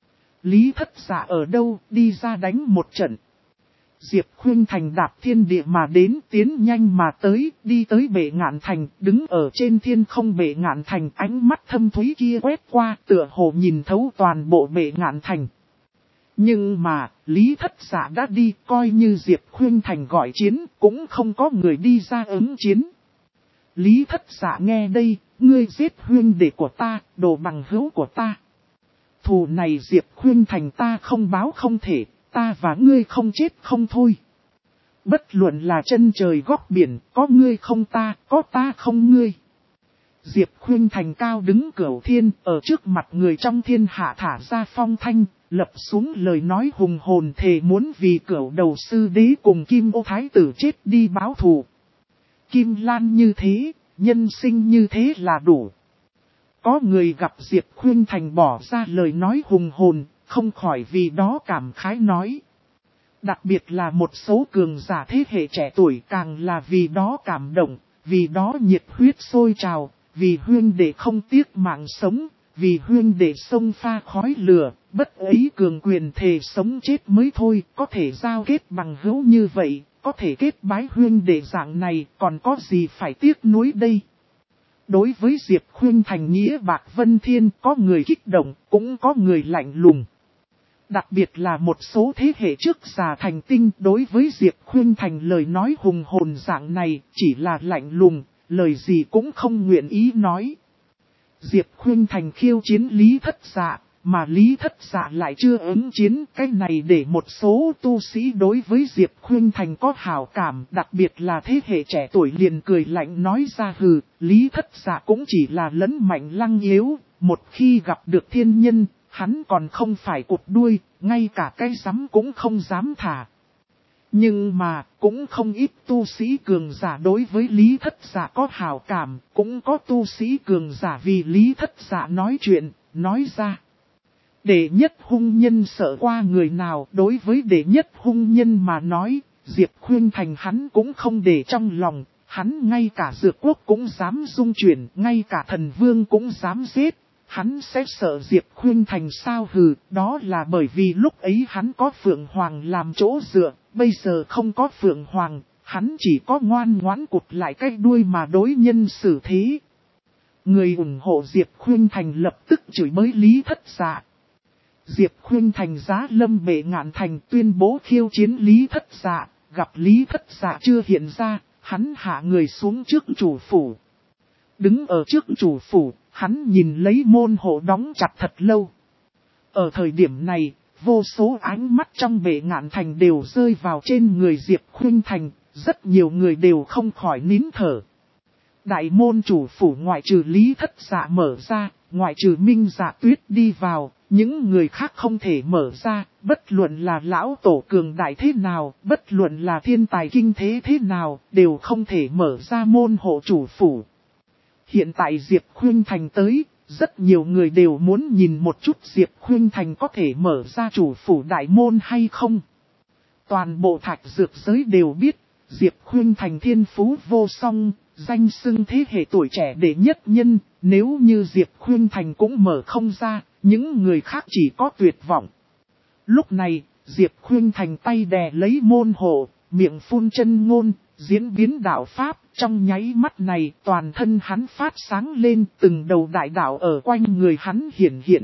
Lý Thất Dạ ở đâu, đi ra đánh một trận. Diệp Khuynh Thành đạp thiên địa mà đến, tiến nhanh mà tới, đi tới bệ ngạn thành, đứng ở trên thiên không bệ ngạn thành, ánh mắt thâm thúy kia quét qua, tựa hồ nhìn thấu toàn bộ bệ ngạn thành. Nhưng mà, Lý Thất Dạ đã đi, coi như Diệp Khuynh Thành gọi chiến, cũng không có người đi ra ứng chiến. Lý Thất Dạ nghe đây, ngươi giết huynh đệ của ta, đồ bằng hữu của ta. Thù này Diệp Khuynh Thành ta không báo không thể. Ta và ngươi không chết không thôi. Bất luận là chân trời góc biển, có ngươi không ta, có ta không ngươi. Diệp Khuynh Thành cao đứng cửu thiên, ở trước mặt người trong thiên hạ thả ra phong thanh, lập xuống lời nói hùng hồn thề muốn vì cửu đầu sư đế cùng Kim Ô Thái tử chết đi báo thù. Kim Lan như thế, nhân sinh như thế là đủ. Có người gặp Diệp Khuynh Thành bỏ ra lời nói hùng hồn, không khỏi vì đó cảm khái nói. Đặc biệt là một số cường giả thế hệ trẻ tuổi càng là vì đó cảm động, vì đó nhiệt huyết sôi trào, vì huynh đệ không tiếc mạng sống, vì huynh đệ sông pha khói lửa, bất ấy cường quyền thề sống chết mới thôi, có thể giao kết bằng hữu như vậy, có thể kết bái huynh đệ dạng này, còn có gì phải tiếc nuối đây. Đối với Diệp Khuynh Thành nghĩa bạc vân thiên có người kích động, cũng có người lạnh lùng. Đặc biệt là một số thế hệ trước già thành tinh đối với Diệp Khuynh Thành lời nói hùng hồn dạng này chỉ là lạnh lùng, lời gì cũng không nguyện ý nói. Diệp Khuynh Thành khiêu chiến Lý Thất Dạ, mà Lý Thất Dạ lại chưa ứng chiến, cái này để một số tu sĩ đối với Diệp Khuynh Thành có hảo cảm, đặc biệt là thế hệ trẻ tuổi liền cười lạnh nói ra hừ, Lý Thất Dạ cũng chỉ là lấn mạnh lăng yếu, một khi gặp được thiên nhân, hắn còn không phải cụt đuôi, ngay cả cái rắm cũng không dám thả. Nhưng mà, cũng không ít tu sĩ cường giả đối với Lý Thất Dạ có hảo cảm, cũng có tu sĩ cường giả vì Lý Thất Dạ nói chuyện, nói ra. Đệ nhất hung nhân sợ qua người nào, đối với đệ nhất hung nhân mà nói, Diệp Khuynh Thành hắn cũng không để trong lòng, hắn ngay cả dược quốc cũng dám dung chuyển, ngay cả thần vương cũng dám giết. Hắn sẽ sợ Diệp Khuynh Thành sao hừ, đó là bởi vì lúc ấy hắn có Phượng Hoàng làm chỗ dựa, bây giờ không có Phượng Hoàng, hắn chỉ có ngoan ngoãn cụt lại cái đuôi mà đối nhân xử thế. Người ủng hộ Diệp Khuynh Thành lập tức chửi bới Lý Thất Dạ. Diệp Khuynh Thành giá lâm Bệ Ngạn Thành tuyên bố khiêu chiến Lý Thất Dạ, gặp Lý Thất Dạ chưa hiện ra, hắn hạ người xuống trước chủ phủ. Đứng ở trước chủ phủ, hắn nhìn lấy môn hộ đóng chặt thật lâu. Ở thời điểm này, vô số ánh mắt trong Bệ Ngạn Thành đều rơi vào trên người Diệp Khuynh Thành, rất nhiều người đều không khỏi nín thở. Đại môn chủ phủ ngoại trừ Lý Thất Dạ mở ra, ngoại trừ Minh Dạ Tuyết đi vào, những người khác không thể mở ra, bất luận là lão tổ cường đại thế nào, bất luận là thiên tài kinh thế nào, đều không thể mở ra môn hộ chủ phủ. Hiện tại Diệp Khuynh Thành tới, rất nhiều người đều muốn nhìn một chút Diệp Khuynh Thành có thể mở ra chủ phủ đại môn hay không. Toàn bộ thạch dược giới đều biết, Diệp Khuynh Thành thiên phú vô song, danh xưng thế hệ tuổi trẻ đệ nhất nhân, nếu như Diệp Khuynh Thành cũng mở không ra, những người khác chỉ có tuyệt vọng. Lúc này, Diệp Khuynh Thành tay đè lấy môn hộ, miệng phun chân ngôn, diễn biến đạo pháp, trong nháy mắt này toàn thân hắn phát sáng lên, từng đầu đại đạo ở quanh người hắn hiển hiện.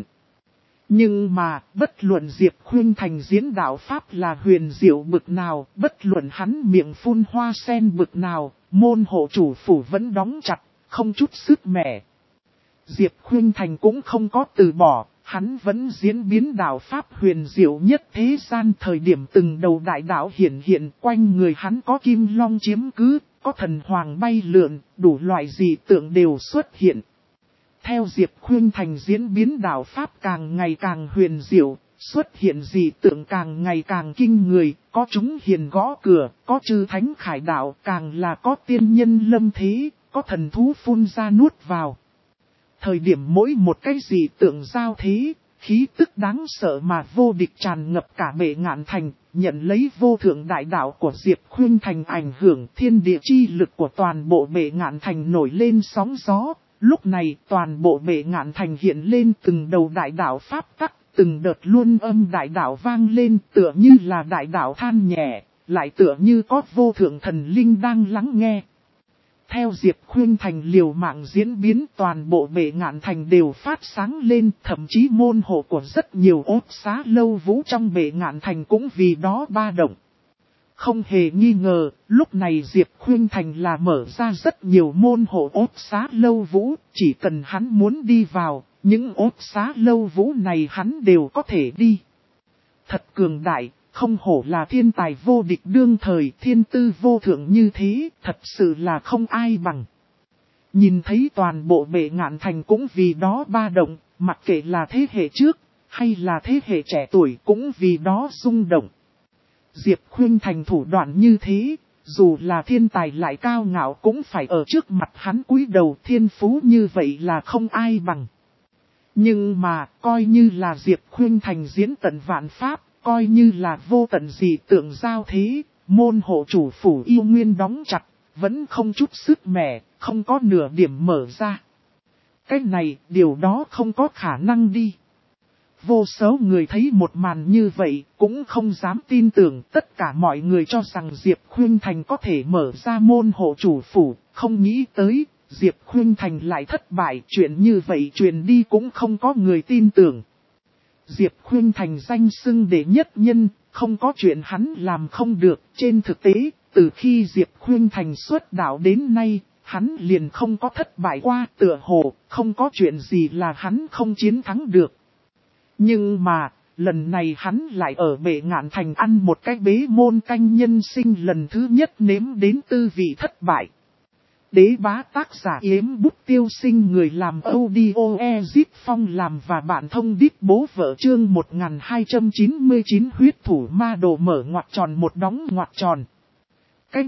Nhưng mà, bất luận Diệp Khuynh Thành diễn đạo pháp là huyền diệu bực nào, bất luận hắn miệng phun hoa sen bực nào, môn hộ chủ phủ vẫn đóng chặt, không chút sức mẻ. Diệp Khuynh Thành cũng không có từ bỏ, hắn vẫn diễn biến đạo pháp huyền diệu nhất thế gian, thời điểm từng đầu đại đạo hiển hiện, quanh người hắn có kim long chiếm cứ, có thần hoàng bay lượn, đủ loại dị tượng đều xuất hiện. Theo Diệp Khuynh Thành diễn biến đạo pháp càng ngày càng huyền diệu, xuất hiện dị tượng càng ngày càng kinh người, có chúng hiền gõ cửa, có chư thánh khải đạo, càng là có tiên nhân lâm thế, có thần thú phun ra nuốt vào. Thời điểm mỗi một cái dị tượng giao thế, khí tức đáng sợ mà vô địch tràn ngập cả Bệ Ngạn Thành, nhận lấy vô thượng đại đạo của Diệp Khuynh Thành ảnh hưởng, thiên địa chi lực của toàn bộ Bệ Ngạn Thành nổi lên sóng gió. Lúc này toàn bộ Bệ Ngạn Thành hiện lên từng đầu đại đạo pháp tắc, từng đợt luân âm đại đạo vang lên, tựa như là đại đạo than nhẹ, lại tựa như có vô thượng thần linh đang lắng nghe. Theo Diệp Khuynh Thành liều mạng diễn biến, toàn bộ Bệ Ngạn Thành đều phát sáng lên, thậm chí môn hộ của rất nhiều ốt xá lâu vũ trong Bệ Ngạn Thành cũng vì đó ba động. Không hề nghi ngờ, lúc này Diệp Khuynh Thành là mở ra rất nhiều môn hộ ốt xá lâu vũ, chỉ cần hắn muốn đi vào, những ốt xá lâu vũ này hắn đều có thể đi. Thật cường đại, không hổ là thiên tài vô địch đương thời, thiên tư vô thượng như thế, thật sự là không ai bằng. Nhìn thấy toàn bộ Bệ Ngạn Thành cũng vì đó ba động, mặc kệ là thế hệ trước, hay là thế hệ trẻ tuổi cũng vì đó rung động. Diệp Khuynh Thành thủ đoạn như thế, dù là thiên tài lại cao ngạo cũng phải ở trước mặt hắn cúi đầu, thiên phú như vậy là không ai bằng. Nhưng mà, coi như là Diệp Khuynh Thành diễn tận vạn pháp, coi như là vô tận dị tượng giao thế, môn hộ chủ phủ yêu nguyên đóng chặt, vẫn không chút sức mẻ, không có nửa điểm mở ra. Cái này, điều đó không có khả năng đi. Vô số người thấy một màn như vậy, cũng không dám tin tưởng, tất cả mọi người cho rằng Diệp Khuynh Thành có thể mở ra môn hộ chủ phủ, không nghĩ tới, Diệp Khuynh Thành lại thất bại, chuyện như vậy truyền đi cũng không có người tin tưởng. Diệp Khuynh Thành danh xưng đệ nhất nhân, không có chuyện hắn làm không được. Trên thực tế, từ khi Diệp Khuynh Thành xuất đạo đến nay, hắn liền không có thất bại qua, tựa hồ, không có chuyện gì là hắn không chiến thắng được. Nhưng mà, lần này hắn lại ở Bệ Ngạn Thành ăn một cái bế môn canh nhân sinh lần thứ nhất nếm đến tư vị thất bại. Đế bá tác giả Yếm Bút Tiêu Sinh, người làm audio Ezip Phong làm và bạn thông đít bố vợ, chương 1299 huyết thủ ma đồ mở ngoặc tròn một đóng ngoặc tròn. Cái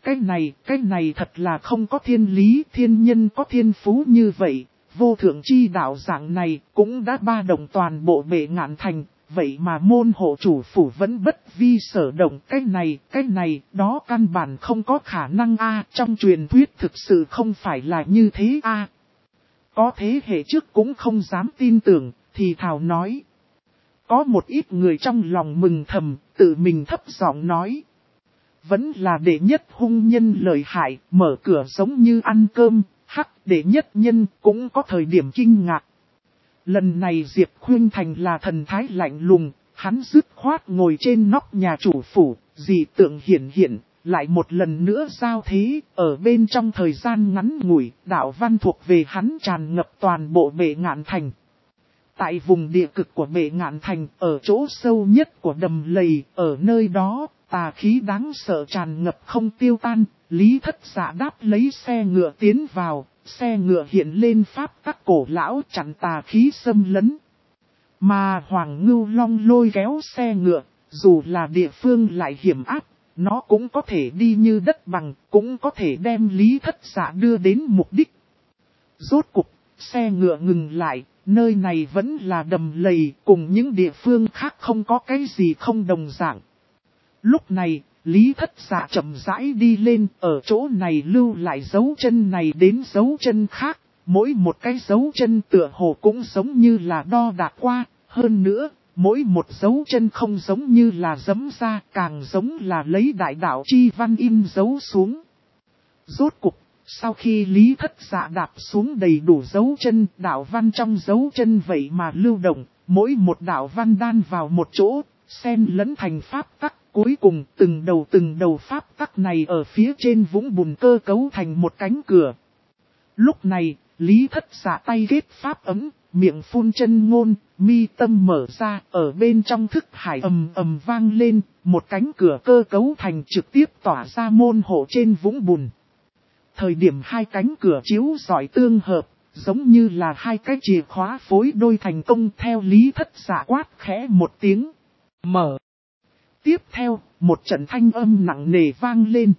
này thật là không có thiên lý, thiên nhân có thiên phú như vậy, vô thượng chi đạo dạng này cũng đã ba động toàn bộ Bệ Ngạn Thành, vậy mà môn hộ chủ phủ vẫn bất vi sở động. Cái này, đó căn bản không có khả năng a, trong truyền thuyết thực sự không phải là như thế a. Có thế hệ trước cũng không dám tin tưởng, thì thảo nói. Có một ít người trong lòng mừng thầm, tự mình thấp giọng nói. Vẫn là đệ nhất hung nhân lợi hại, mở cửa giống như ăn cơm, đệ nhất nhân cũng có thời điểm kinh ngạc. Lần này Diệp Khuynh Thành là thần thái lạnh lùng, hắn dứt khoát ngồi trên nóc nhà chủ phủ, dị tượng hiện, lại một lần nữa giao thế, ở bên trong thời gian ngắn ngủi, đạo văn thuộc về hắn tràn ngập toàn bộ Bệ Ngạn Thành. Tại vùng địa cực của Bệ Ngạn Thành, ở chỗ sâu nhất của đầm lầy, ở nơi đó, tà khí đáng sợ tràn ngập không tiêu tan. Lý Thất Dạ đáp lấy xe ngựa tiến vào, xe ngựa hiện lên pháp tắc cổ lão chặn tà khí xâm lấn. Mà Hoàng Ngưu Long lôi kéo xe ngựa, dù là địa phương lại hiểm áp, nó cũng có thể đi như đất bằng, cũng có thể đem Lý Thất Dạ đưa đến mục đích. Rốt cục, xe ngựa ngừng lại, nơi này vẫn là đầm lầy, cùng những địa phương khác không có cái gì không đồng dạng. Lúc này, Lý Thất Dạ chậm rãi đi lên, ở chỗ này lưu lại dấu chân này đến dấu chân khác, mỗi một cái dấu chân tựa hồ cũng giống như là đo đạc qua, hơn nữa, mỗi một dấu chân không giống như là giẫm ra, càng giống là lấy đại đạo chi văn in dấu xuống. Rốt cục, sau khi Lý Thất Dạ đạp xuống đầy đủ dấu chân, đạo văn trong dấu chân vậy mà lưu động, mỗi một đạo văn đan vào một chỗ, xen lẫn thành pháp tắc. Cuối cùng từng đầu pháp tắc này ở phía trên vũng bùn cơ cấu thành một cánh cửa. Lúc này, Lý Thất Dạ tay ghét pháp ấm, miệng phun chân ngôn, mi tâm mở ra, ở bên trong thức hải ầm ầm vang lên, một cánh cửa cơ cấu thành trực tiếp tỏa ra môn hộ trên vũng bùn. Thời điểm hai cánh cửa chiếu rọi tương hợp, giống như là hai cái chìa khóa phối đôi thành công. Theo Lý Thất Dạ quát khẽ một tiếng, mở. Tiếp theo, một trận thanh âm nặng nề vang lên.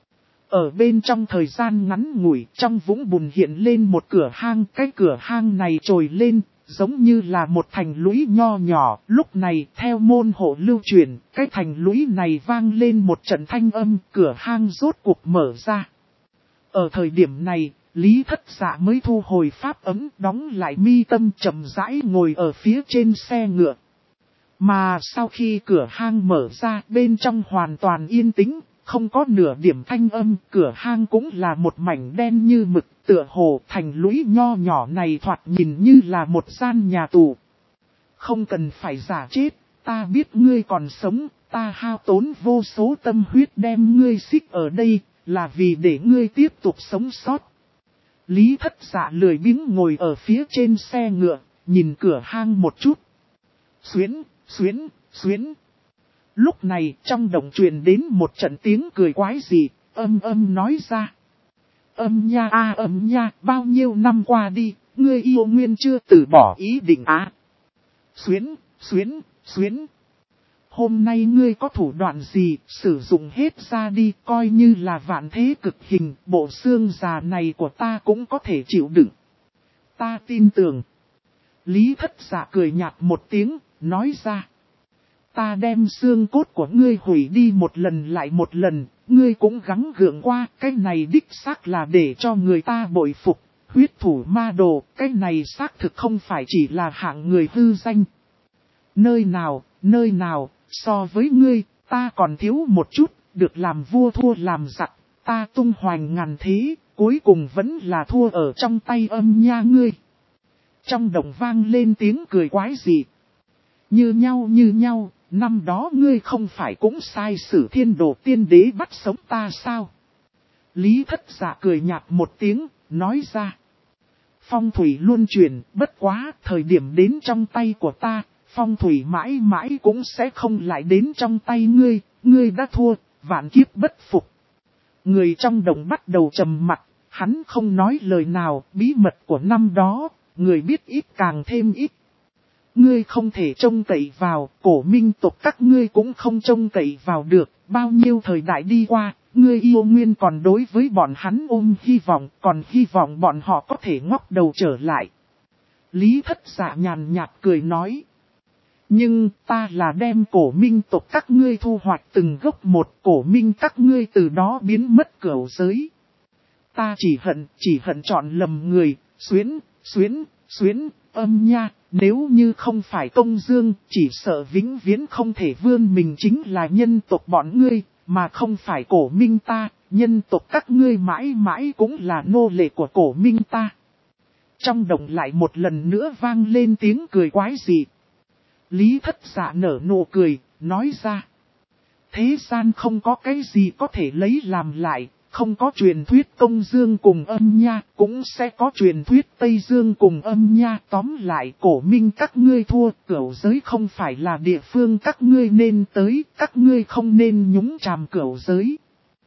Ở bên trong thời gian ngắn ngủi, trong vũng bùn hiện lên một cửa hang. Cái cửa hang này trồi lên, giống như là một thành lũy nho nhỏ. Lúc này, theo môn hộ lưu truyền, cái thành lũy này vang lên một trận thanh âm, cửa hang rốt cuộc mở ra. Ở thời điểm này, Lý Thất Dạ mới thu hồi pháp ấm, đóng lại mi tâm, chậm rãi ngồi ở phía trên xe ngựa. Mà sau khi cửa hang mở ra, bên trong hoàn toàn yên tĩnh, không có nửa điểm thanh âm, cửa hang cũng là một mảnh đen như mực, tựa hồ thành lũy nho nhỏ này thoạt nhìn như là một gian nhà tù. Không cần phải giả chết, ta biết ngươi còn sống, ta hao tốn vô số tâm huyết đem ngươi xích ở đây, là vì để ngươi tiếp tục sống sót. Lý Thất Dạ lười biếng ngồi ở phía trên xe ngựa, nhìn cửa hang một chút. Xuyến. Lúc này trong động truyền đến một trận tiếng cười quái dị, âm nói ra. Âm nha, bao nhiêu năm qua đi, ngươi yêu nguyên chưa từ bỏ ý định á. Xuyến. Hôm nay ngươi có thủ đoạn gì, sử dụng hết ra đi, coi như là vạn thế cực hình, bộ xương già này của ta cũng có thể chịu đựng. Ta tin tưởng. Lý Thất Dạ cười nhạt một tiếng, nói ra. Ta đem xương cốt của ngươi hủy đi một lần lại một lần, ngươi cũng gắng gượng qua, cái này đích xác là để cho người ta bội phục, huyết thủ ma đồ, cái này xác thực không phải chỉ là hạng người hư danh. Nơi nào, so với ngươi, ta còn thiếu một chút, được làm vua thua làm giặc, ta tung hoành ngàn thế, cuối cùng vẫn là thua ở trong tay Âm Nha ngươi. Trong đồng vang lên tiếng cười quái dị. Như nhau, năm đó ngươi không phải cũng sai sử Thiên Đồ Tiên Đế bắt sống ta sao? Lý Thất Dạ cười nhạt một tiếng, nói ra. Phong thủy luân chuyển, bất quá, thời điểm đến trong tay của ta, phong thủy mãi mãi cũng sẽ không lại đến trong tay ngươi đã thua, vạn kiếp bất phục. Người trong đồng bắt đầu trầm mặt, hắn không nói lời nào, bí mật của năm đó, người biết ít càng thêm ít. Ngươi không thể trông cậy vào, cổ minh tộc các ngươi cũng không trông cậy vào được, bao nhiêu thời đại đi qua, ngươi yêu nguyên còn đối với bọn hắn ôm hy vọng, còn hy vọng bọn họ có thể ngóc đầu trở lại. Lý Thất Dạ nhàn nhạt cười nói. Nhưng ta là đem cổ minh tộc các ngươi thu hoạch từng gốc một, cổ minh các ngươi từ đó biến mất cửu giới. Ta chỉ hận chọn lầm người, xuyến, Âm Nha, nếu như không phải công dương, chỉ sợ vĩnh viễn không thể vươn mình chính là nhân tộc bọn ngươi, mà không phải cổ minh ta, nhân tộc các ngươi mãi mãi cũng là nô lệ của cổ minh ta. Trong đồng lại một lần nữa vang lên tiếng cười quái dị. Lý Thất Dạ nở nụ cười, nói ra. Thế gian không có cái gì có thể lấy làm lại, không có truyền thuyết Công Dương cùng Âm Nha, cũng sẽ có truyền thuyết Tây Dương cùng Âm Nha. Tóm lại cổ minh các ngươi thua, cửu giới không phải là địa phương các ngươi nên tới, các ngươi không nên nhúng chàm cửu giới.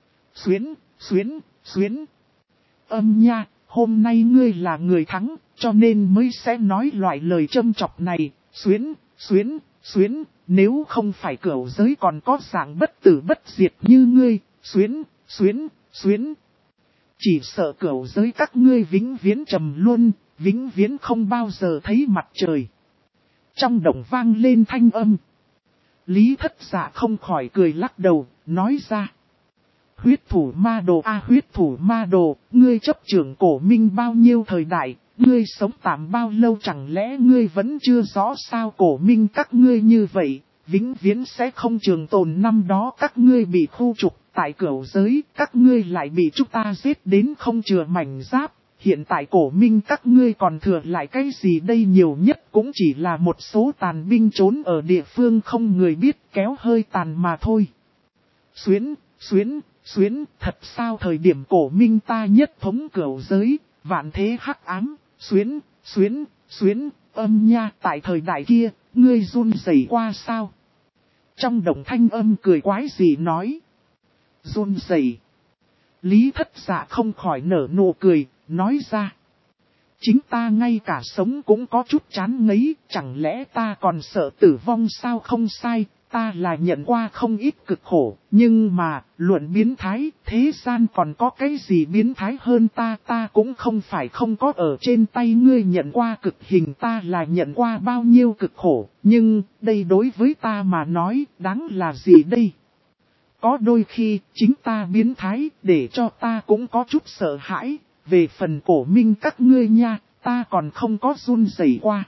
Xuyến. Âm Nha, hôm nay ngươi là người thắng, cho nên mới sẽ nói loại lời châm chọc này, xuyến, nếu không phải cửu giới còn có dạng bất tử bất diệt như ngươi, xuyến. Chỉ sợ cửu giới các ngươi vĩnh viễn trầm luân, vĩnh viễn không bao giờ thấy mặt trời. Trong đồng vang lên thanh âm. Lý Thất Dạ không khỏi cười lắc đầu, nói ra. Huyết thủ ma đồ huyết thủ ma đồ, ngươi chấp trưởng cổ minh bao nhiêu thời đại, ngươi sống tạm bao lâu chẳng lẽ ngươi vẫn chưa rõ sao cổ minh các ngươi như vậy, vĩnh viễn sẽ không trường tồn năm đó các ngươi bị khu trục tại cửu giới, các ngươi lại bị chúng ta giết đến không chừa mảnh giáp, hiện tại cổ minh các ngươi còn thừa lại cái gì đây nhiều nhất cũng chỉ là một số tàn binh trốn ở địa phương không người biết kéo hơi tàn mà thôi. Xuyến, thật sao thời điểm cổ minh ta nhất thống cửu giới, vạn thế hắc ám, xuyến, Âm Nha tại thời đại kia, ngươi run rẩy qua sao? Trong đồng thanh âm cười quái gì nói. Run rẩy. Lý Thất Dạ không khỏi nở nụ cười, nói ra. Chính ta ngay cả sống cũng có chút chán ngấy, chẳng lẽ ta còn sợ tử vong sao? Không sai, ta là nhận qua không ít cực khổ, nhưng mà, luận biến thái, thế gian còn có cái gì biến thái hơn ta cũng không phải không có ở trên tay ngươi nhận qua cực hình, ta là nhận qua bao nhiêu cực khổ, nhưng, đây đối với ta mà nói, đáng là gì đây? Có đôi khi, chính ta biến thái, để cho ta cũng có chút sợ hãi, về phần cổ minh các ngươi nha, ta còn không có run rẩy qua.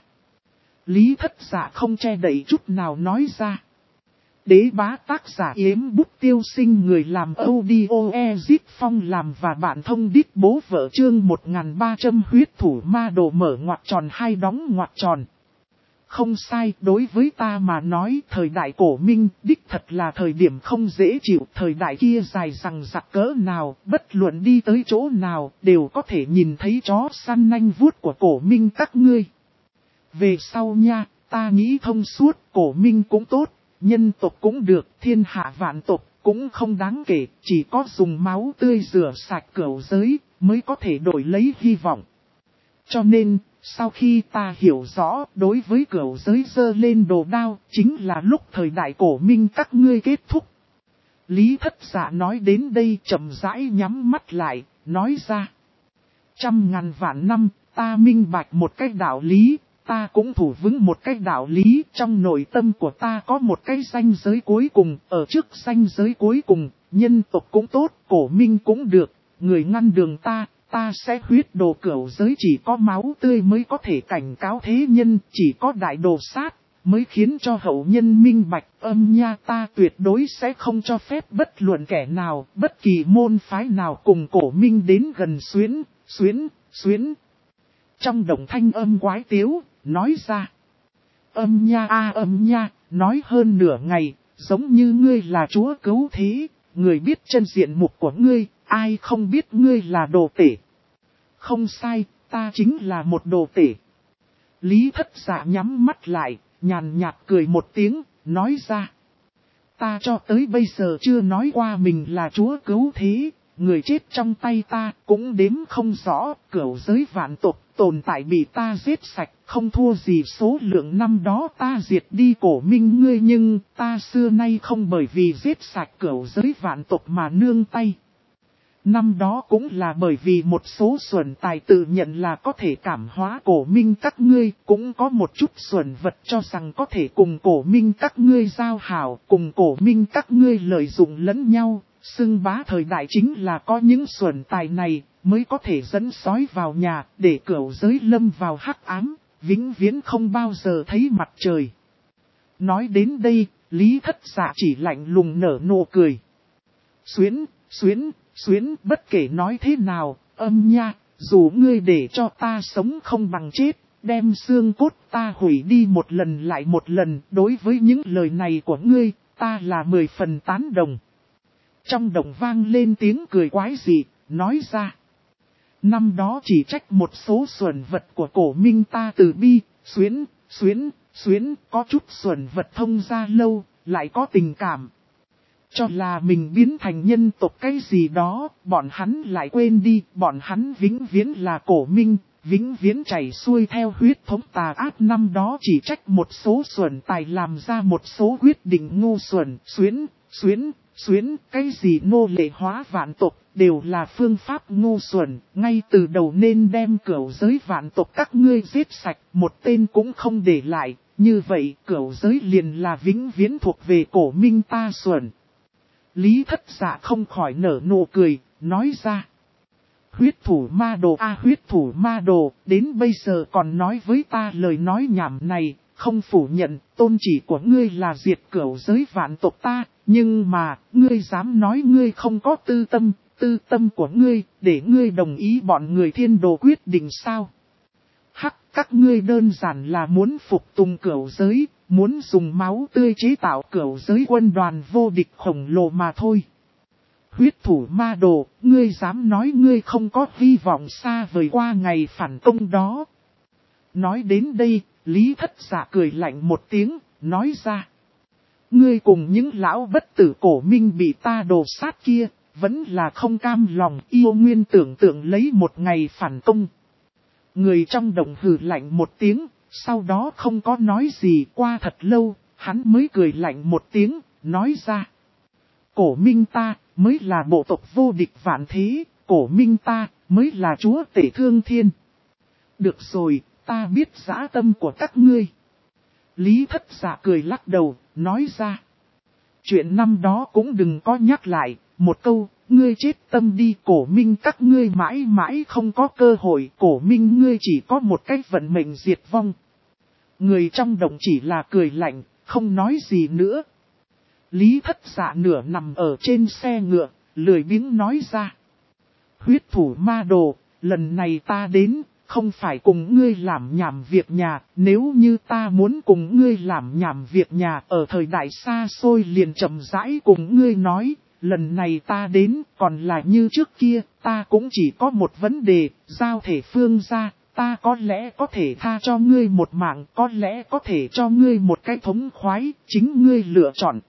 Lý Thất Dạ không che đậy chút nào nói ra. Đế bá tác giả Yếm Bút Tiêu Sinh, người làm audio Ezit Phong làm và bạn thông đít bố vợ chương 1300 huyết thủ ma đồ mở ngoặc tròn hai đóng ngoặc tròn. Không sai, đối với ta mà nói thời đại cổ minh đích thật là thời điểm không dễ chịu. Thời đại kia dài rằng giặc cỡ nào, bất luận đi tới chỗ nào, đều có thể nhìn thấy chó săn nanh vuốt của cổ minh các ngươi. Về sau nha, ta nghĩ thông suốt, cổ minh cũng tốt. Nhân tộc cũng được, thiên hạ vạn tộc cũng không đáng kể, chỉ có dùng máu tươi rửa sạch cửu giới mới có thể đổi lấy hy vọng. Cho nên, sau khi ta hiểu rõ đối với cửu giới giơ lên đồ đao, chính là lúc thời đại cổ minh các ngươi kết thúc. Lý Thất Dạ nói đến đây chậm rãi nhắm mắt lại, nói ra. 100.000 vạn năm, ta minh bạch một cách đạo lý. Ta cũng thủ vững một cái đạo lý, trong nội tâm của ta có một cái ranh giới cuối cùng, ở trước ranh giới cuối cùng, nhân tộc cũng tốt, cổ minh cũng được, người ngăn đường ta sẽ huyết đồ cửu giới, chỉ có máu tươi mới có thể cảnh cáo thế nhân, chỉ có đại đồ sát, mới khiến cho hậu nhân minh bạch Âm Nha ta tuyệt đối sẽ không cho phép bất luận kẻ nào, bất kỳ môn phái nào cùng Cổ Minh đến gần xuyến. Trong động thanh âm quái tiếu, nói ra. Âm Nha Âm Nha, nói hơn nửa ngày, giống như ngươi là chúa cứu thế, người biết chân diện mục của ngươi, ai không biết ngươi là đồ tể. Không sai, ta chính là một đồ tể. Lý Thất Dạ nhắm mắt lại, nhàn nhạt cười một tiếng, nói ra. Ta cho tới bây giờ chưa nói qua mình là chúa cứu thế, người chết trong tay ta cũng đếm không rõ, cửu giới vạn tộc tồn tại bị ta giết sạch, không thua gì số lượng năm đó ta diệt đi Cổ Minh ngươi, nhưng ta xưa nay không bởi vì giết sạch cửu giới vạn tộc mà nương tay. Năm đó cũng là bởi vì một số xuẩn tài tự nhận là có thể cảm hóa Cổ Minh các ngươi, cũng có một chút xuẩn vật cho rằng có thể cùng Cổ Minh các ngươi giao hảo, cùng Cổ Minh các ngươi lợi dụng lẫn nhau, xưng bá thời đại chính là có những xuẩn tài này, mới có thể dẫn sói vào nhà, để cửu giới lâm vào hắc ám, vĩnh viễn không bao giờ thấy mặt trời. Nói đến đây, Lý Thất Dạ chỉ lạnh lùng nở nụ cười. Xuyến, bất kể nói thế nào, Âm Nha, dù ngươi để cho ta sống không bằng chết, đem xương cốt ta hủy đi một lần lại một lần, đối với những lời này của ngươi, ta là 10 phần tán đồng. Trong động vang lên tiếng cười quái dị, nói ra. Năm đó chỉ trách một số xuẩn vật của Cổ Minh ta từ bi, xuyến, có chút xuẩn vật thông ra lâu, lại có tình cảm. Cho là mình biến thành nhân tộc cái gì đó, bọn hắn lại quên đi, bọn hắn vĩnh viễn là Cổ Minh, vĩnh viễn chảy xuôi theo huyết thống tà ác. Năm đó chỉ trách một số xuẩn tài làm ra một số quyết định ngu xuẩn, xuyến, cái gì nô lệ hóa vạn tộc, đều là phương pháp ngu xuẩn, ngay từ đầu nên đem cửu giới vạn tộc các ngươi giết sạch, một tên cũng không để lại, như vậy cửu giới liền là vĩnh viễn thuộc về Cổ Minh ta xuẩn. Lý Thất Dạ không khỏi nở nụ cười, nói ra. Huyết thủ ma đồ huyết thủ ma đồ, đến bây giờ còn nói với ta lời nói nhảm này, không phủ nhận tôn chỉ của ngươi là diệt cửu giới vạn tộc ta, nhưng mà, ngươi dám nói ngươi không có tư tâm của ngươi, để ngươi đồng ý bọn người thiên đồ quyết định sao? Các ngươi đơn giản là muốn phục tùng cửu giới, muốn dùng máu tươi chế tạo cửu giới quân đoàn vô địch khổng lồ mà thôi. Huyết thủ ma đồ, ngươi dám nói ngươi không có hy vọng xa vời qua ngày phản công đó. Nói đến đây, Lý Thất Dạ cười lạnh một tiếng, nói ra. Ngươi cùng những lão bất tử Cổ Minh bị ta đồ sát kia, vẫn là không cam lòng yêu nguyên tưởng tượng lấy một ngày phản công. Người trong động hừ lạnh một tiếng, sau đó không có nói gì. Qua thật lâu, hắn mới cười lạnh một tiếng, nói ra. Cổ Minh ta, mới là bộ tộc vô địch vạn thế, Cổ Minh ta, mới là chúa tể thương thiên. Được rồi, ta biết dã tâm của các ngươi. Lý Thất Dạ cười lắc đầu, nói ra. Chuyện năm đó cũng đừng có nhắc lại, một câu, ngươi chết tâm đi. Cổ Minh các ngươi mãi mãi không có cơ hội, Cổ Minh ngươi chỉ có một cách vận mệnh diệt vong. Người trong động chỉ là cười lạnh, không nói gì nữa. Lý Thất Dạ nửa nằm ở trên xe ngựa, lười biếng nói ra. Huyết thủ ma đồ, lần này ta đến, không phải cùng ngươi làm nhảm việc nhà, nếu như ta muốn cùng ngươi làm nhảm việc nhà ở thời đại xa xôi liền chậm rãi cùng ngươi nói, lần này ta đến còn là như trước kia, ta cũng chỉ có một vấn đề, giao thể phương ra, ta có lẽ có thể tha cho ngươi một mạng, có lẽ có thể cho ngươi một cái thống khoái, chính ngươi lựa chọn.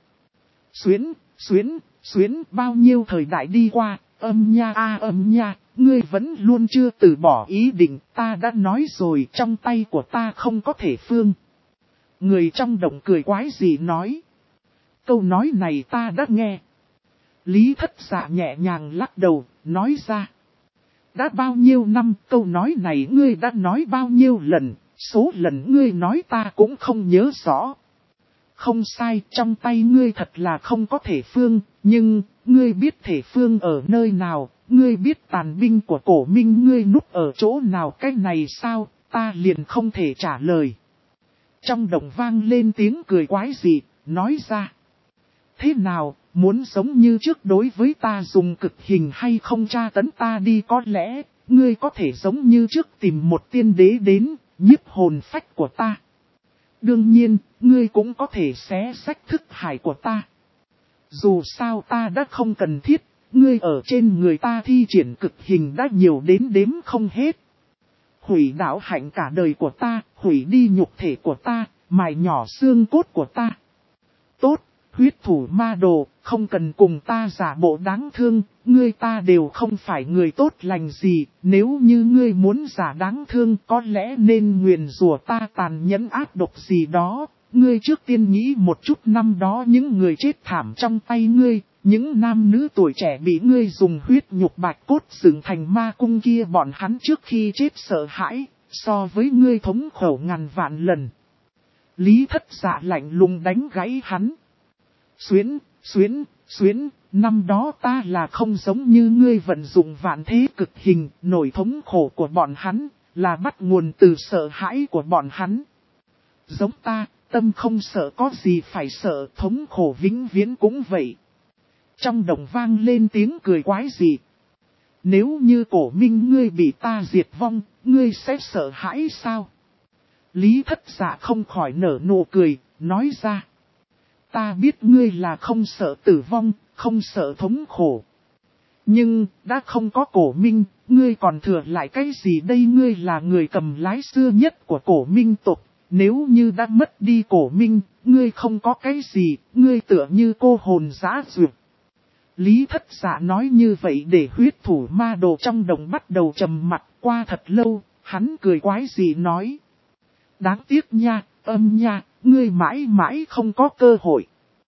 Xuyến, bao nhiêu thời đại đi qua, Âm Nha, ngươi vẫn luôn chưa từ bỏ ý định, ta đã nói rồi trong tay của ta không có thể phương. Người trong động cười quái gì nói. Câu nói này ta đã nghe. Lý Thất Dạ nhẹ nhàng lắc đầu, nói ra. Đã bao nhiêu năm, câu nói này ngươi đã nói bao nhiêu lần, số lần ngươi nói ta cũng không nhớ rõ. Không sai, trong tay ngươi thật là không có thể phương, nhưng, ngươi biết thể phương ở nơi nào, ngươi biết tàn binh của Cổ Minh ngươi núp ở chỗ nào, cái này sao, ta liền không thể trả lời. Trong đồng vang lên tiếng cười quái dị, nói ra. Thế nào, muốn giống như trước đối với ta dùng cực hình hay không tra tấn ta đi, có lẽ, ngươi có thể giống như trước tìm một tiên đế đến, nhiếp hồn phách của ta. Đương nhiên, ngươi cũng có thể xé sách thức hải của ta. Dù sao ta đã không cần thiết, ngươi ở trên người ta thi triển cực hình đã nhiều đến đếm không hết. Hủy đạo hạnh cả đời của ta, hủy đi nhục thể của ta, mài nhỏ xương cốt của ta. Tốt, huyết thủ ma đồ, không cần cùng ta giả bộ đáng thương, ngươi ta đều không phải người tốt lành gì, nếu như ngươi muốn giả đáng thương có lẽ nên nguyền rủa ta tàn nhẫn ác độc gì đó. Ngươi trước tiên nghĩ một chút năm đó những người chết thảm trong tay ngươi, những nam nữ tuổi trẻ bị ngươi dùng huyết nhục bạch cốt dựng thành ma cung kia, bọn hắn trước khi chết sợ hãi, so với ngươi thống khổ ngàn vạn lần. Lý Thất Dạ lạnh lùng đánh gãy hắn. Xuyến, năm đó ta là không giống như ngươi vận dụng vạn thế cực hình, nỗi thống khổ của bọn hắn, là bắt nguồn từ sợ hãi của bọn hắn. Giống ta, tâm không sợ có gì phải sợ, thống khổ vĩnh viễn cũng vậy. Trong đồng vang lên tiếng cười quái dị. Nếu như Cổ Minh ngươi bị ta diệt vong, ngươi sẽ sợ hãi sao? Lý Thất Dạ không khỏi nở nụ cười, nói ra. Ta biết ngươi là không sợ tử vong, không sợ thống khổ. Nhưng, đã không có Cổ Minh, ngươi còn thừa lại cái gì đây? Ngươi là người cầm lái xưa nhất của Cổ Minh tộc. Nếu như đã mất đi Cổ Minh, ngươi không có cái gì, ngươi tựa như cô hồn dã duyệt. Lý Thất Dạ nói như vậy để huyết thủ ma đồ trong đồng bắt đầu trầm mặt. Qua thật lâu, hắn cười quái dị nói. Đáng tiếc nha, âm nha, ngươi mãi mãi không có cơ hội.